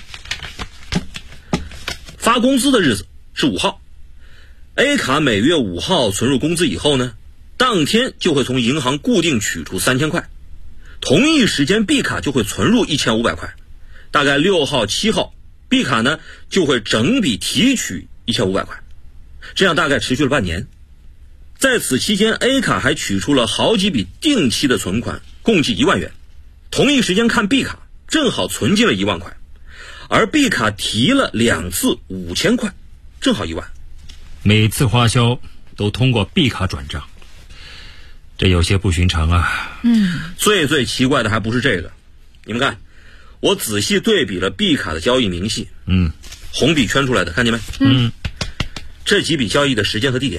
Speaker 20: 发工资的日子是5号。A 卡每月5号存入工资以后呢，当天就会从银行固定取出3000块，同一时间 B 卡就会存入1500块，大概6号7号 B 卡呢就会整笔提取1500块，这样大概持续了半年。在此期间 A 卡还取出了好几笔定期的存款，共计1万元。同一时间看 B 卡，正好存进了1万块，而 B 卡提了2次5000块，正好1万。
Speaker 9: 每次花销都通过 B 卡转账，这有些不寻常啊。
Speaker 20: 最奇怪的还不是这个，你们看，我仔细对比了 B 卡的交易明细，红笔圈出来的，看见没？这几笔交易的时间和地点。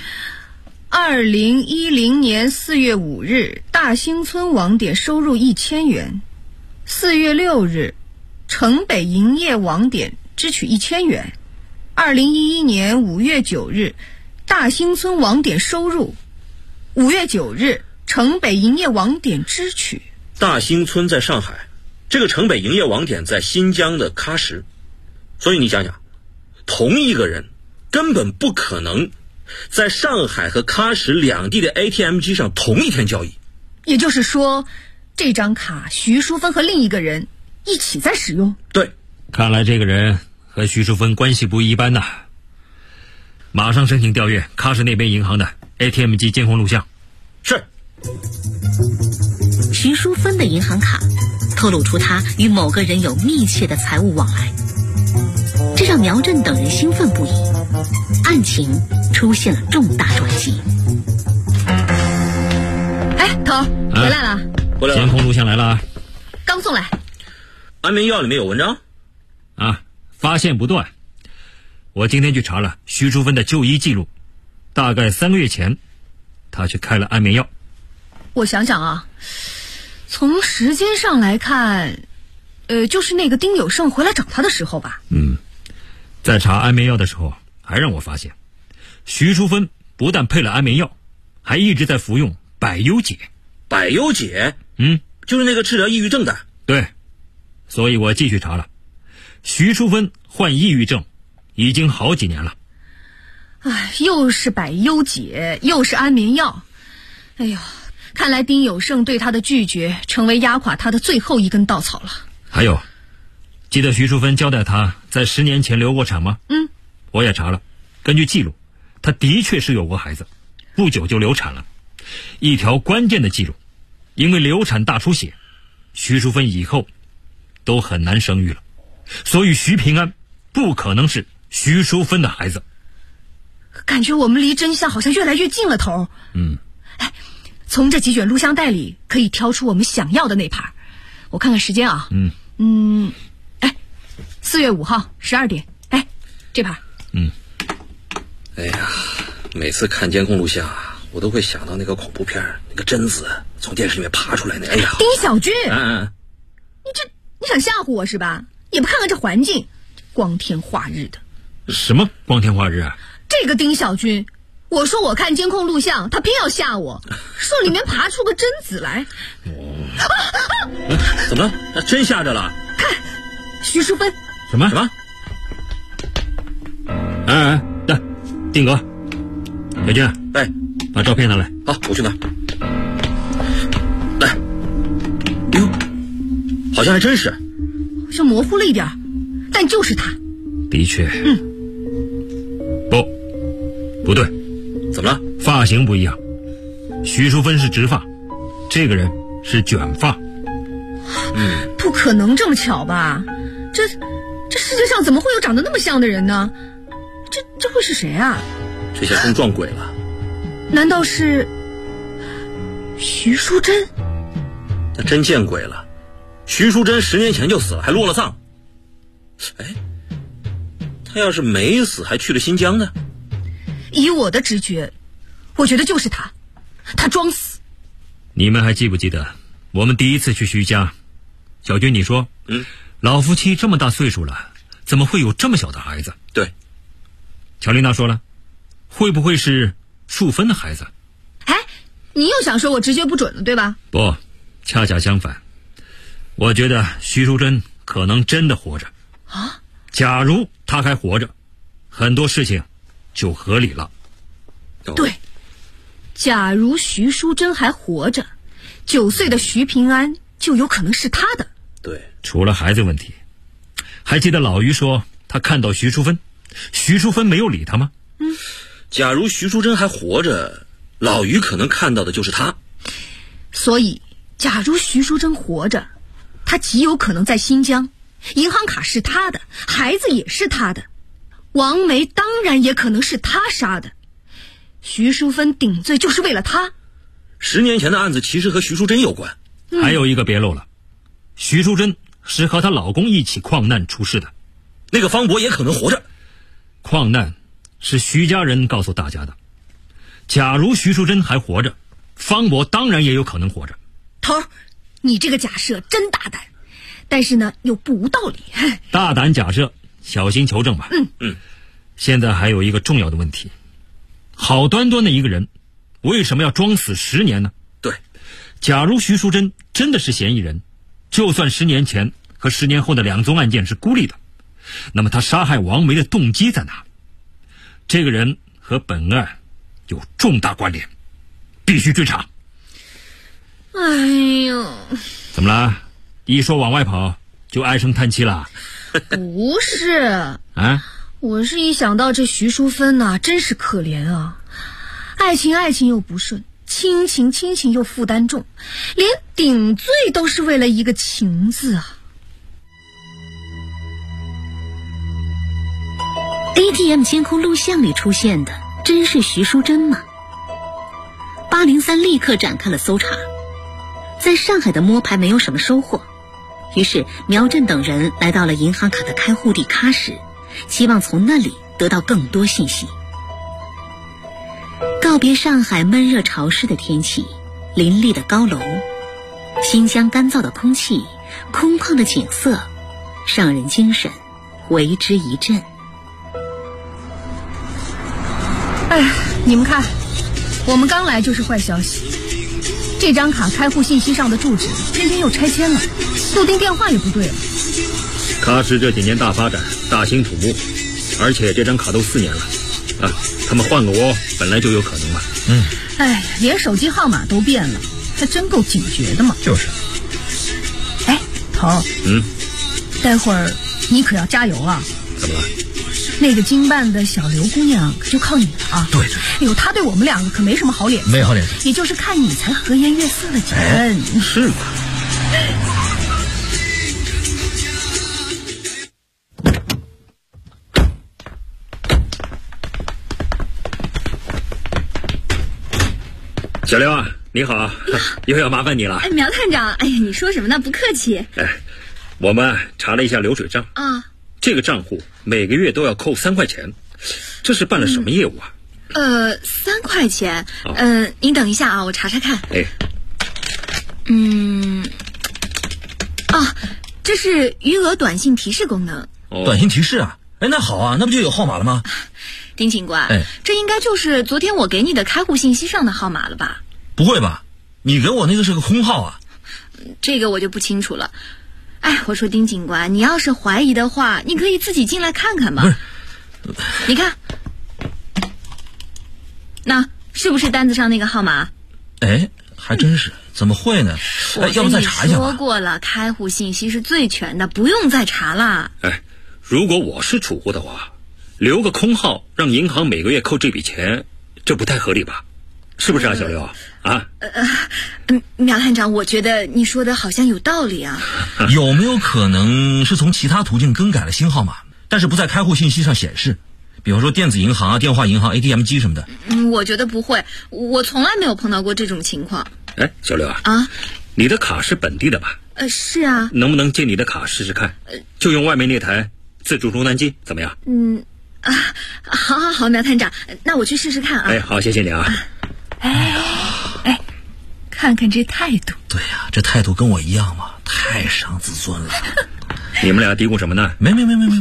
Speaker 19: 2010年4月5日，大兴村网点收入1000元；4月6日，城北营业网点支取1000元；2011年5月9日，大兴村网点收入；5月9日，城北营业网点支取。
Speaker 20: 大兴村在上海，这个城北营业网点在新疆的喀什，所以你想想，同一个人根本不可能在上海和喀什2地的 ATM 机上同一天交易。
Speaker 19: 也就是说，这张卡徐淑芬和另一个人一起在使用。
Speaker 20: 对，
Speaker 9: 看来这个人和徐淑芬关系不一般呐。马上申请调阅喀什那边银行的 ATM 机监控录像。
Speaker 20: 是。
Speaker 18: 徐淑芬的银行卡透露出她与某个人有密切的财务往来，这让苗振等人兴奋不已，案情出现了重大转机。
Speaker 19: 头回来了，
Speaker 9: 监控录像来了啊，
Speaker 19: 刚送来。
Speaker 20: 安眠药里面有文章
Speaker 9: 啊，发现不断。我今天去查了徐淑芬的就医记录，大概3个月前她去开了安眠药。
Speaker 19: 我想想啊，从时间上来看，就是那个丁有胜回来找他的时候吧。
Speaker 9: 在查安眠药的时候，还让我发现徐淑芬不但配了安眠药，还一直在服用百忧解。
Speaker 20: 百忧解？就是那个治疗抑郁症的。
Speaker 9: 对，所以我继续查了，徐淑芬患抑郁症已经好几年了。
Speaker 19: 又是百忧解，又是安眠药。哎呦，看来丁有胜对他的拒绝成为压垮他的最后一根稻草了。
Speaker 9: 还有，记得徐淑芬交代他在10年前流过产吗？我也查了，根据记录， 她的确是有过孩子，不久就流产了。一条关键的记录，因为流产大出血，徐淑芬以后都很难生育了，所以徐平安不可能是徐淑芬的孩子。
Speaker 19: 感觉我们离真相好像越来越近了，头。从这几卷录像带里可以挑出我们想要的那盘。我看看时间啊，4月5号12点，这盘。
Speaker 20: 哎呀，每次看监控录像我都会想到那个恐怖片，那个贞子从电视里面爬出来那。哎呀，
Speaker 19: 丁小军，你想吓唬我是吧？也不看看这环境，光天化日的。
Speaker 9: 什么光天化日啊？
Speaker 19: 这个丁小军，我说我看监控录像，他偏要吓我，说里面爬出个贞子来。
Speaker 20: 怎么了？真吓着了？
Speaker 19: 看，徐淑芬。
Speaker 9: 什么？定哥，小军，把照片拿来。
Speaker 20: 好，我去拿。来，哟，好像还真是，
Speaker 19: 好像模糊了一点，但就是他。
Speaker 9: 的确。不对。
Speaker 20: 怎么了？
Speaker 9: 发型不一样，徐淑芬是直发，这个人是卷发。
Speaker 19: 不可能这么巧吧？这世界上怎么会有长得那么像的人呢？这会是谁啊？
Speaker 20: 这下真撞鬼了。
Speaker 19: 难道是徐淑珍？
Speaker 20: 那真见鬼了！徐淑珍10年前就死了，还落了葬。他要是没死，还去了新疆呢？
Speaker 19: 以我的直觉，我觉得就是他装死。
Speaker 9: 你们还记不记得我们第一次去徐家？小军，你说，老夫妻这么大岁数了，怎么会有这么小的孩子？
Speaker 20: 对。
Speaker 9: 乔丽娜说了，会不会是淑芬的孩子？
Speaker 19: 你又想说我直觉不准了，对吧？
Speaker 9: 不，恰恰相反，我觉得徐淑珍可能真的活着。假如她还活着，很多事情就合理了。
Speaker 19: 对，假如徐淑珍还活着，9岁的徐平安就有可能是他的。
Speaker 20: 对，
Speaker 9: 除了孩子问题，还记得老于说他看到徐淑芬没有理他吗？
Speaker 20: 假如徐淑珍还活着，老于可能看到的就是他。
Speaker 19: 所以假如徐淑珍活着，他极有可能在新疆，银行卡是他的，孩子也是他的，王梅当然也可能是他杀的，徐淑芬顶罪就是为了他。
Speaker 20: 10年前的案子其实和徐淑珍有关。
Speaker 9: 还有一个别漏了，徐淑珍是和她老公一起矿难出事的，
Speaker 20: 那个方博也可能活着。
Speaker 9: 矿难是徐家人告诉大家的，假如徐淑珍还活着，方博当然也有可能活着。
Speaker 19: 头，你这个假设真大胆，但是呢又不无道理。
Speaker 9: 大胆假设，小心求证吧。现在还有一个重要的问题，好端端的一个人为什么要装死10年呢？
Speaker 20: 对，
Speaker 9: 假如徐淑珍真的是嫌疑人，就算10年前和10年后的2宗案件是孤立的，那么他杀害王梅的动机在哪？这个人和本案有重大关联，必须追查。
Speaker 19: 哎呦，
Speaker 9: 怎么了？一说往外跑就唉声叹气了？
Speaker 19: 不是我是一想到这徐淑芬呐，真是可怜啊！爱情又不顺，亲情又负担重，连顶罪都是为了一个情字啊。
Speaker 18: ATM 监控录像里出现的真是徐淑珍吗？803立刻展开了搜查，在上海的摸排没有什么收获，于是苗振等人来到了银行卡的开户地喀什，期望从那里得到更多信息。告别上海闷热潮湿的天气，林立的高楼，新疆干燥的空气，空旷的景色，让人精神为之一振。
Speaker 19: 你们看，我们刚来就是坏消息，这张卡开户信息上的住址偏偏又拆迁了，路钉电话也不对了。
Speaker 9: 喀什这几年大发展，大兴土木，而且这张卡都4年了他们换个窝本来就有可能嘛。
Speaker 19: 连手机号码都变了，还真够警觉的嘛。
Speaker 9: 就是
Speaker 19: 头，待会儿你可要加油啊，
Speaker 9: 怎么了？
Speaker 19: 那个经办的小刘姑娘可就靠你了啊！
Speaker 13: 对，
Speaker 19: 哎呦，她对我们两个可没什么好脸色，
Speaker 13: 没好脸色，
Speaker 19: 也就是看你才和颜悦色了几分。
Speaker 9: 是吗？小刘啊，你好，又要麻烦你了。
Speaker 19: 哎，苗探长，哎呀，你说什么呢？不客气。
Speaker 9: 哎，我们查了一下流水账
Speaker 19: 啊，
Speaker 9: 这个账户每个月都要扣3块钱，这是办了什么业务啊
Speaker 19: ？3块钱。您等一下啊，我查查看。
Speaker 9: 哎，
Speaker 19: 这是余额短信提示功能。
Speaker 13: 短信提示啊？哎，那好啊，那不就有号码了吗？
Speaker 19: 丁警官，这应该就是昨天我给你的开户信息上的号码了吧？
Speaker 13: 不会吧？你给我那个是个空号啊？
Speaker 19: 这个我就不清楚了。哎，我说丁警官，你要是怀疑的话，你可以自己进来看看嘛。你看，那是不是单子上那个号码？
Speaker 13: 哎，还真是，怎么会呢？要不再查一下吧？
Speaker 19: 我跟你说过了，开户信息是最全的，不用再查了。
Speaker 9: 哎，如果我是储户的话，留个空号让银行每个月扣这笔钱，这不太合理吧？是不是啊，小刘啊？
Speaker 19: 苗探长，我觉得你说的好像有道理啊。
Speaker 13: 有没有可能是从其他途径更改了新号码，但是不在开户信息上显示？比方说电子银行啊、电话银行、ATM 机什么的。
Speaker 19: 我觉得不会，我从来没有碰到过这种情况。
Speaker 9: 哎，小刘啊，你的卡是本地的吧？
Speaker 19: 是啊。
Speaker 9: 能不能借你的卡试试看？就用外面那台自助终端机，怎么样？
Speaker 19: 好，苗探长，那我去试试看啊。
Speaker 9: 哎，好，谢谢你啊。
Speaker 19: 哎，看看这态度。
Speaker 13: 对呀，这态度跟我一样嘛，太伤自尊了。
Speaker 9: 你们俩嘀咕什么呢？
Speaker 13: 没。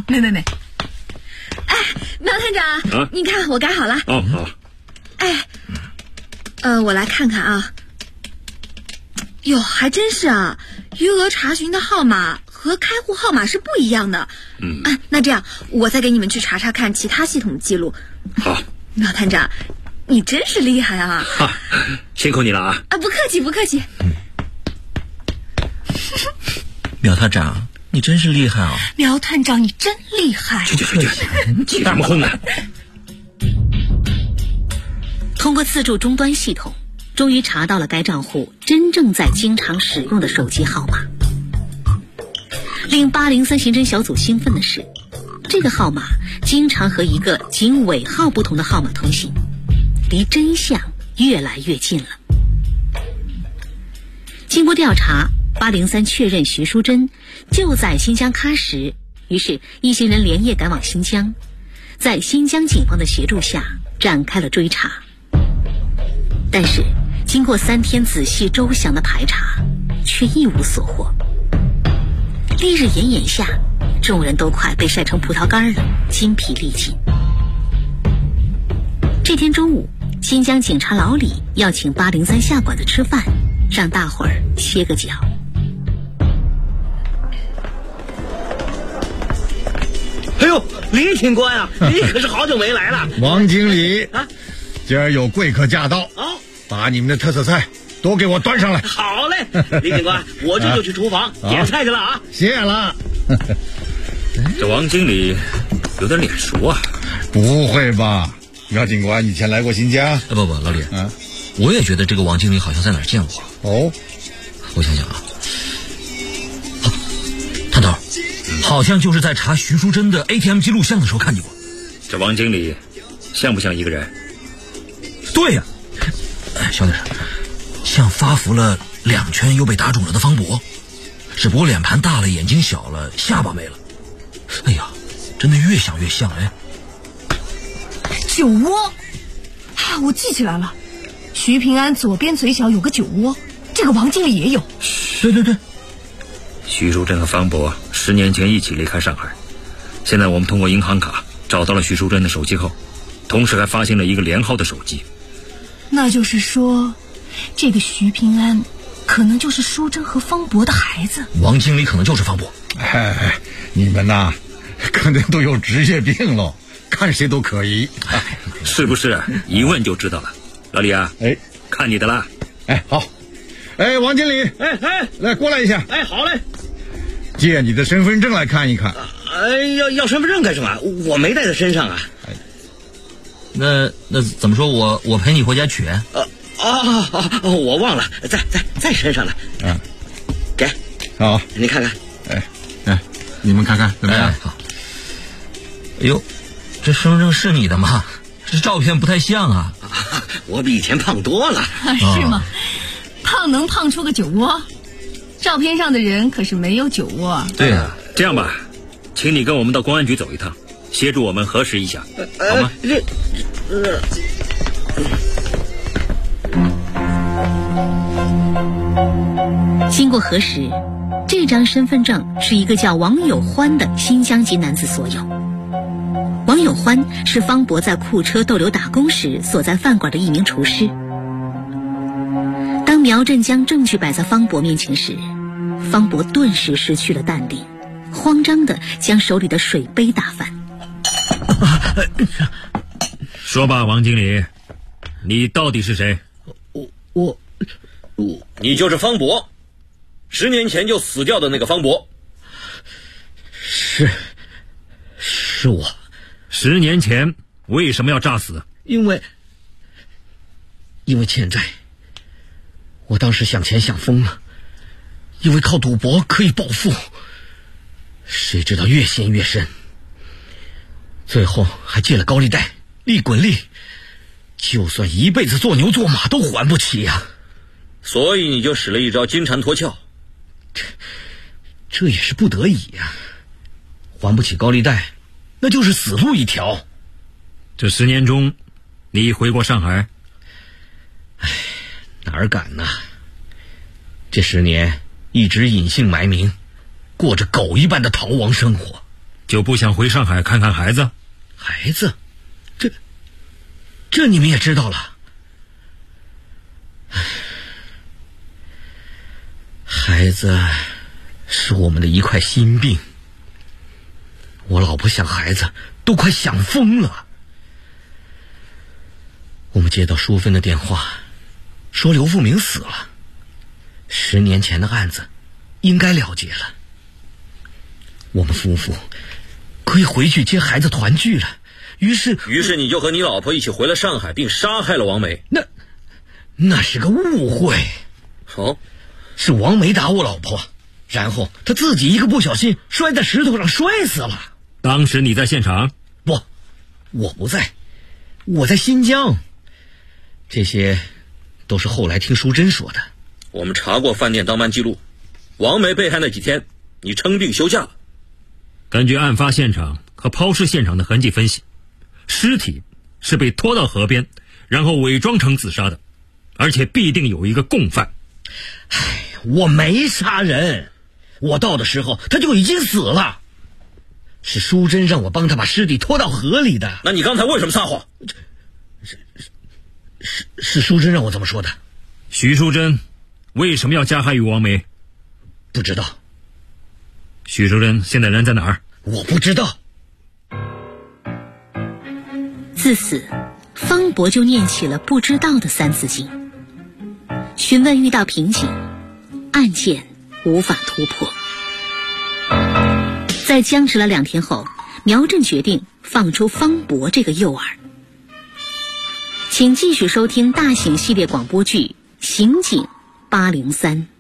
Speaker 19: 哎，苗探长，你看我改好了。
Speaker 9: 好。
Speaker 19: 哎，我来看看啊。哟，还真是啊，余额查询的号码和开户号码是不一样的。那这样，我再给你们去查查看其他系统记录。
Speaker 9: 好，
Speaker 19: 苗探长，你真是厉害啊！
Speaker 9: 辛苦你了啊！
Speaker 19: 不客气。
Speaker 13: 苗探长，你真是厉害啊！
Speaker 19: 苗探长，你真厉害！
Speaker 9: 去，起什么哄呢？
Speaker 18: 通过自助终端系统，终于查到了该账户真正在经常使用的手机号码。令803刑侦小组兴奋的是，这个号码经常和一个仅尾号不同的号码通信，离真相越来越近了。经过调查，803确认徐淑珍就在新疆喀什，于是一行人连夜赶往新疆，在新疆警方的协助下展开了追查。但是经过3天仔细周详的排查，却一无所获。烈日炎炎下，众人都快被晒成葡萄干了，筋疲力尽。这天中午，新疆警察老李要请803下馆子吃饭，让大伙儿歇个脚。
Speaker 21: 哎呦，李警官啊，你可是好久没来了。
Speaker 22: 王经理啊，今儿有贵客驾到，把你们的特色菜都给我端上来。
Speaker 21: 好嘞，李警官，我这就去厨房点菜去了啊。
Speaker 22: 谢了。
Speaker 9: 这王经理有点脸熟啊。
Speaker 22: 不会吧？苗警官以前来过新疆？
Speaker 13: 不，老李啊，我也觉得这个王经理好像在哪儿见过。
Speaker 22: 哦，
Speaker 13: 我想想啊，探头，好像就是在查徐淑珍的 ATM 机录像的时候看见过。
Speaker 9: 这王经理像不像一个人？
Speaker 13: 对呀，小点声，像发福了2圈又被打肿了的方博，只不过脸盘大了，眼睛小了，下巴没了。哎呀，真的越想越像。哎，
Speaker 19: 酒窝，我记起来了，徐平安左边嘴角有个酒窝，这个王经理也有。
Speaker 13: 对，
Speaker 9: 徐淑珍和方博10年前一起离开上海，现在我们通过银行卡找到了徐淑珍的手机号，同时还发现了一个连号的手机。
Speaker 19: 那就是说，这个徐平安可能就是淑珍和方博的孩子。
Speaker 13: 王经理可能就是方博。
Speaker 22: 你们呐，可能都有职业病了，看谁都可疑。
Speaker 9: 是不是？一问就知道了。老李啊，看你的啦。
Speaker 22: 好。王经理，来过来一下。
Speaker 21: 好嘞。
Speaker 22: 借你的身份证来看一看。
Speaker 21: 要身份证干什么？我没带在身上啊。
Speaker 20: 那怎么说我陪你回家取？
Speaker 21: 我忘了，在身上呢。给，
Speaker 22: 好，
Speaker 21: 你看看。
Speaker 22: 你们看看怎么样？
Speaker 20: 好。哎呦，这身份证是你的吗？这照片不太像啊。
Speaker 21: 我比以前胖多了。
Speaker 19: 是吗？胖能胖出个酒窝？照片上的人可是没有酒窝。
Speaker 9: 对啊，这样吧，请你跟我们到公安局走一趟，协助我们核实一下，好吗？
Speaker 18: 经过核实，这张身份证是一个叫王有欢的新疆籍男子所有。王有欢是方博在库车逗留打工时所在饭馆的一名厨师。当苗振将证据摆在方博面前时，方博顿时失去了淡定，慌张地将手里的水杯打翻。
Speaker 9: 说吧，王经理，你到底是谁？
Speaker 20: 你就是方博，10年前就死掉的那个方博。
Speaker 21: 是我。
Speaker 9: 10年前为什么要诈死？
Speaker 21: 因为欠债。我当时想钱想疯了，以为靠赌博可以暴富，谁知道越陷越深，最后还借了高利贷，利滚利，就算一辈子做牛做马都还不起呀。
Speaker 20: 所以你就使了一招金蝉脱壳。
Speaker 21: 这也是不得已呀，还不起高利贷，那就是死路一条。
Speaker 9: 这10年中，你回过上海？
Speaker 21: 哪儿敢呢？这10年一直隐姓埋名，过着狗一般的逃亡生活。
Speaker 9: 就不想回上海看看孩子？
Speaker 21: 孩子？这你们也知道了。孩子是我们的一块心病，我老婆想孩子都快想疯了。我们接到淑芬的电话，说刘富明死了，10年前的案子应该了结了，我们夫妇可以回去接孩子团聚了。于是
Speaker 20: 你就和你老婆一起回了上海，并杀害了王梅。
Speaker 21: 那是个误会。是王梅打我老婆，然后她自己一个不小心摔在石头上摔死了。
Speaker 9: 当时你在现场？
Speaker 21: 不，我不在，我在新疆。这些都是后来听淑珍说的。
Speaker 20: 我们查过饭店当班记录，王梅被害那几天你称病休假了。
Speaker 9: 根据案发现场和抛尸现场的痕迹分析，尸体是被拖到河边，然后伪装成自杀的，而且必定有一个共犯。
Speaker 21: 我没杀人，我到的时候他就已经死了，是淑珍让我帮他把尸体拖到河里的。
Speaker 20: 那你刚才为什么撒谎？
Speaker 21: 是淑珍让我这么说的。
Speaker 9: 徐淑珍为什么要加害于王梅？
Speaker 21: 不知道。
Speaker 9: 徐淑珍现在人在哪儿？
Speaker 21: 我不知道。
Speaker 18: 自此，方博就念起了不知道的3字经。询问遇到瓶颈，案件无法突破。在僵持了2天后，苗振决定放出方博这个诱饵。请继续收听大型系列广播剧《刑警803》。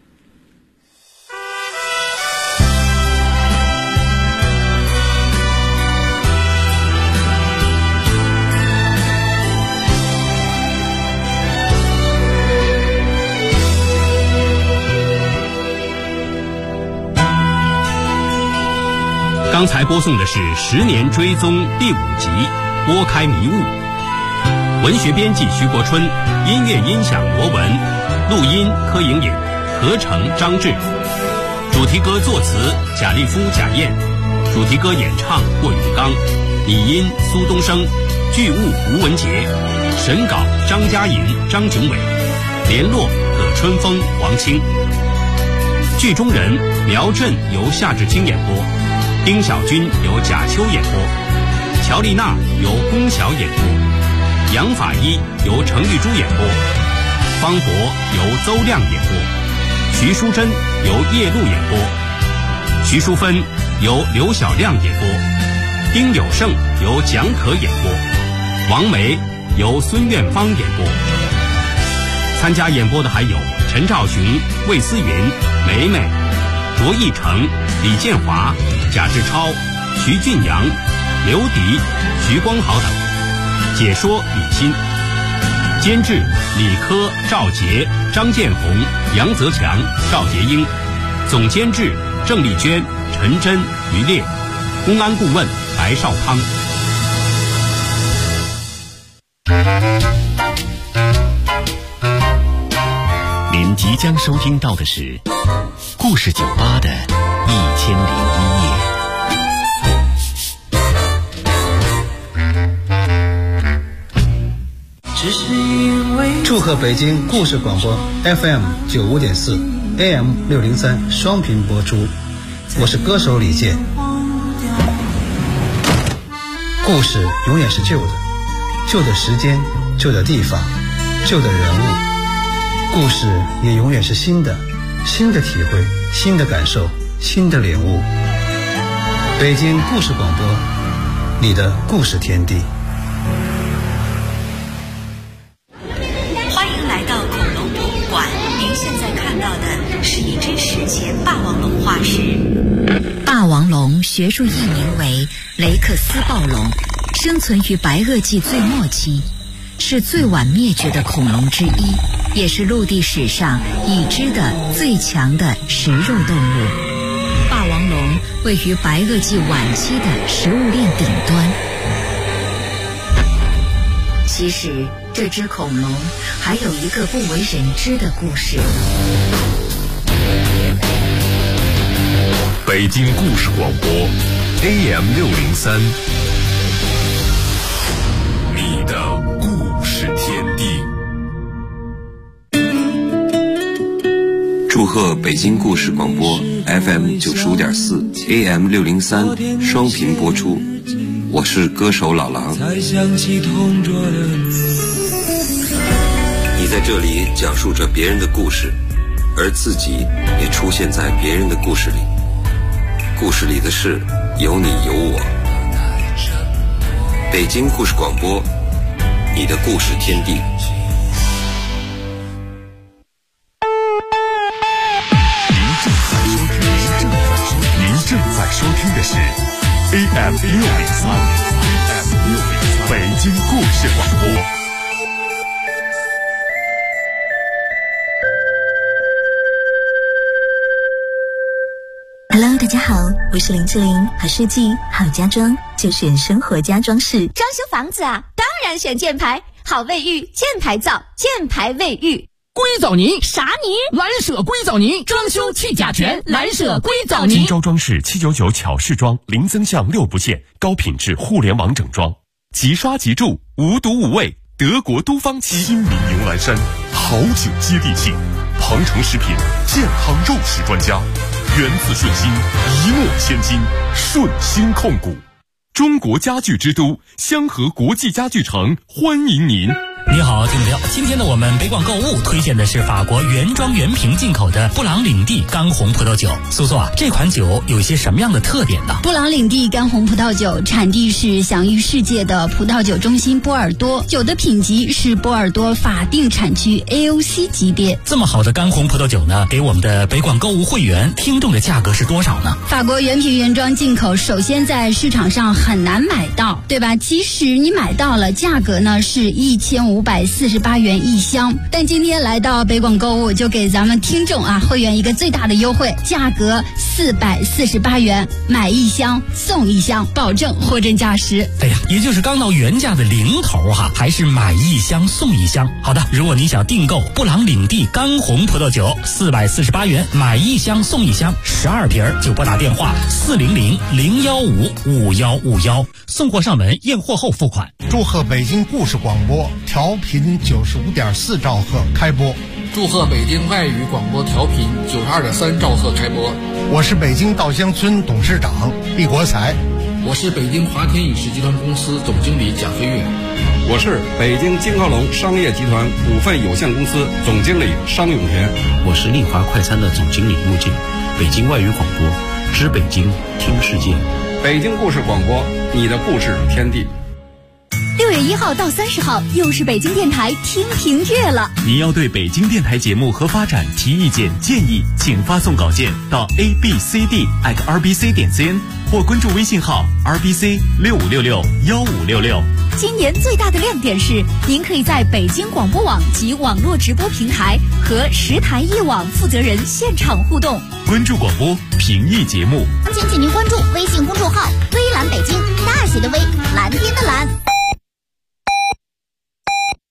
Speaker 16: 刚才播送的是《10年追踪》第5集《拨开迷雾》，文学编辑徐国春，音乐音响罗文，录音柯莹莹，合成张志，主题歌作词贾立夫、贾燕，主题歌演唱霍永刚，拟音苏东升，剧务吴文杰，审稿张嘉莹、张炯伟，联络葛春风、王清。剧中人苗振由夏志清演播，丁小军由贾秋演播，乔丽娜由龚晓演播，杨法医由程玉珠演播，方博由邹亮演播，徐淑珍由叶露演播，徐淑芬由刘小亮演播，丁有胜由蒋可演播，王梅由孙苑芳演播。参加演播的还有陈兆雄、魏思云、梅梅、卓义成、李建华、贾志超、徐俊阳、刘迪、徐光豪等。解说李欣，监制李科、赵杰、张建红、杨泽强、赵杰英，总监制郑丽娟、陈真、于烈，公安顾问白少康。
Speaker 2: 您即将收听到的是故事酒吧的1001夜。
Speaker 3: 祝贺北京故事广播 FM 95.4 AM 603双频播出，我是歌手李健。故事永远是旧的，旧的时间，旧的地方，旧的人物。故事也永远是新的，新的体会，新的感受，新的领悟。北京故事广播，你的故事天地。
Speaker 1: 欢迎来到恐龙博物馆，您现在看到的是一只史前霸王龙化石。霸王龙学术译名为雷克斯暴龙，生存于白垩纪最末期，是最晚灭绝的恐龙之一，也是陆地史上已知的最强的食肉动物。霸王龙位于白垩纪晚期的食物链顶端。其实这只恐龙还有一个不为人知的故事。
Speaker 2: 北京故事广播 AM 603，你的故事天地。
Speaker 4: 祝贺北京故事广播 FM 95.4 AM 603双频播出，我是歌手老狼。你在这里讲述着别人的故事，而自己也出现在别人的故事里。故事里的事有你有我。北京故事广播，你的故事天地。
Speaker 2: 您正在收听的是 AM 603北京故事广播。
Speaker 1: Hello， 大家好，我是林志玲，好设计好家装就选生活家装饰。
Speaker 11: 装修房子啊，当然选箭牌，好卫浴，箭牌皂，箭牌卫浴。
Speaker 12: 硅藻泥
Speaker 11: 啥泥？
Speaker 12: 蓝舍硅藻泥，装修去甲醛，蓝舍硅藻泥。
Speaker 2: 今朝装饰799巧饰装，零增项6不限，高品质互联网整装，即刷即住，无毒无味，德国都方漆。新民牛栏山，好酒接地气，鹏城食品健康肉食专家，源自顺心，一诺千金，顺心控股，中国家具之都香河国际家具城欢迎您。
Speaker 13: 你好，听众朋友，今天呢，我们北广购物推荐的是法国原装原瓶进口的布朗领地干红葡萄酒。苏苏啊，这款酒有一些什么样的特点呢？
Speaker 14: 布朗领地干红葡萄酒产地是享誉世界的葡萄酒中心波尔多，酒的品级是波尔多法定产区 AOC 级别。
Speaker 13: 这么好的干红葡萄酒呢，给我们的北广购物会员听众的价格是多少呢？
Speaker 14: 法国原瓶原装进口，首先在市场上很难买到，对吧？即使你买到了，价格呢是1548元一箱，但今天来到北广购物，就给咱们听众会员一个最大的优惠，价格448元，买一箱送一箱，保证货真价实。
Speaker 13: 哎呀，也就是刚到原价的零头还是买一箱送一箱。好的，如果你想订购布朗领地干红葡萄酒，448元，买一箱送一箱，12瓶就拨打电话400-015-5151，送货上门，验货后付款。
Speaker 22: 祝贺北京故事广播调频95.4兆赫开播。
Speaker 23: 祝贺北京外语广播调频92.3兆赫开播。
Speaker 22: 我是北京稻香村董事长毕国才。
Speaker 23: 我是北京华天影视集团公司总经理贾飞跃。
Speaker 7: 我是北京金浩龙商业集团股份有限公司总经理商永田。
Speaker 24: 我是丽华快餐的总经理陆静。北京外语广播
Speaker 16: 知北京，听世界。
Speaker 7: 北京故事广播，你的故事天地。
Speaker 11: 6月1号到30号，又是北京电台听评月了。
Speaker 5: 您要对北京电台节目和发展提意见建议，请发送稿件到 abcd@rbc.cn 或关注微信号 rbc65661566。
Speaker 11: 今年最大的亮点是，您可以在北京广播网及网络直播平台和10台一网负责人现场互动。
Speaker 5: 关注广播评议节目，
Speaker 8: 请您关注微信公众号“微蓝北京”。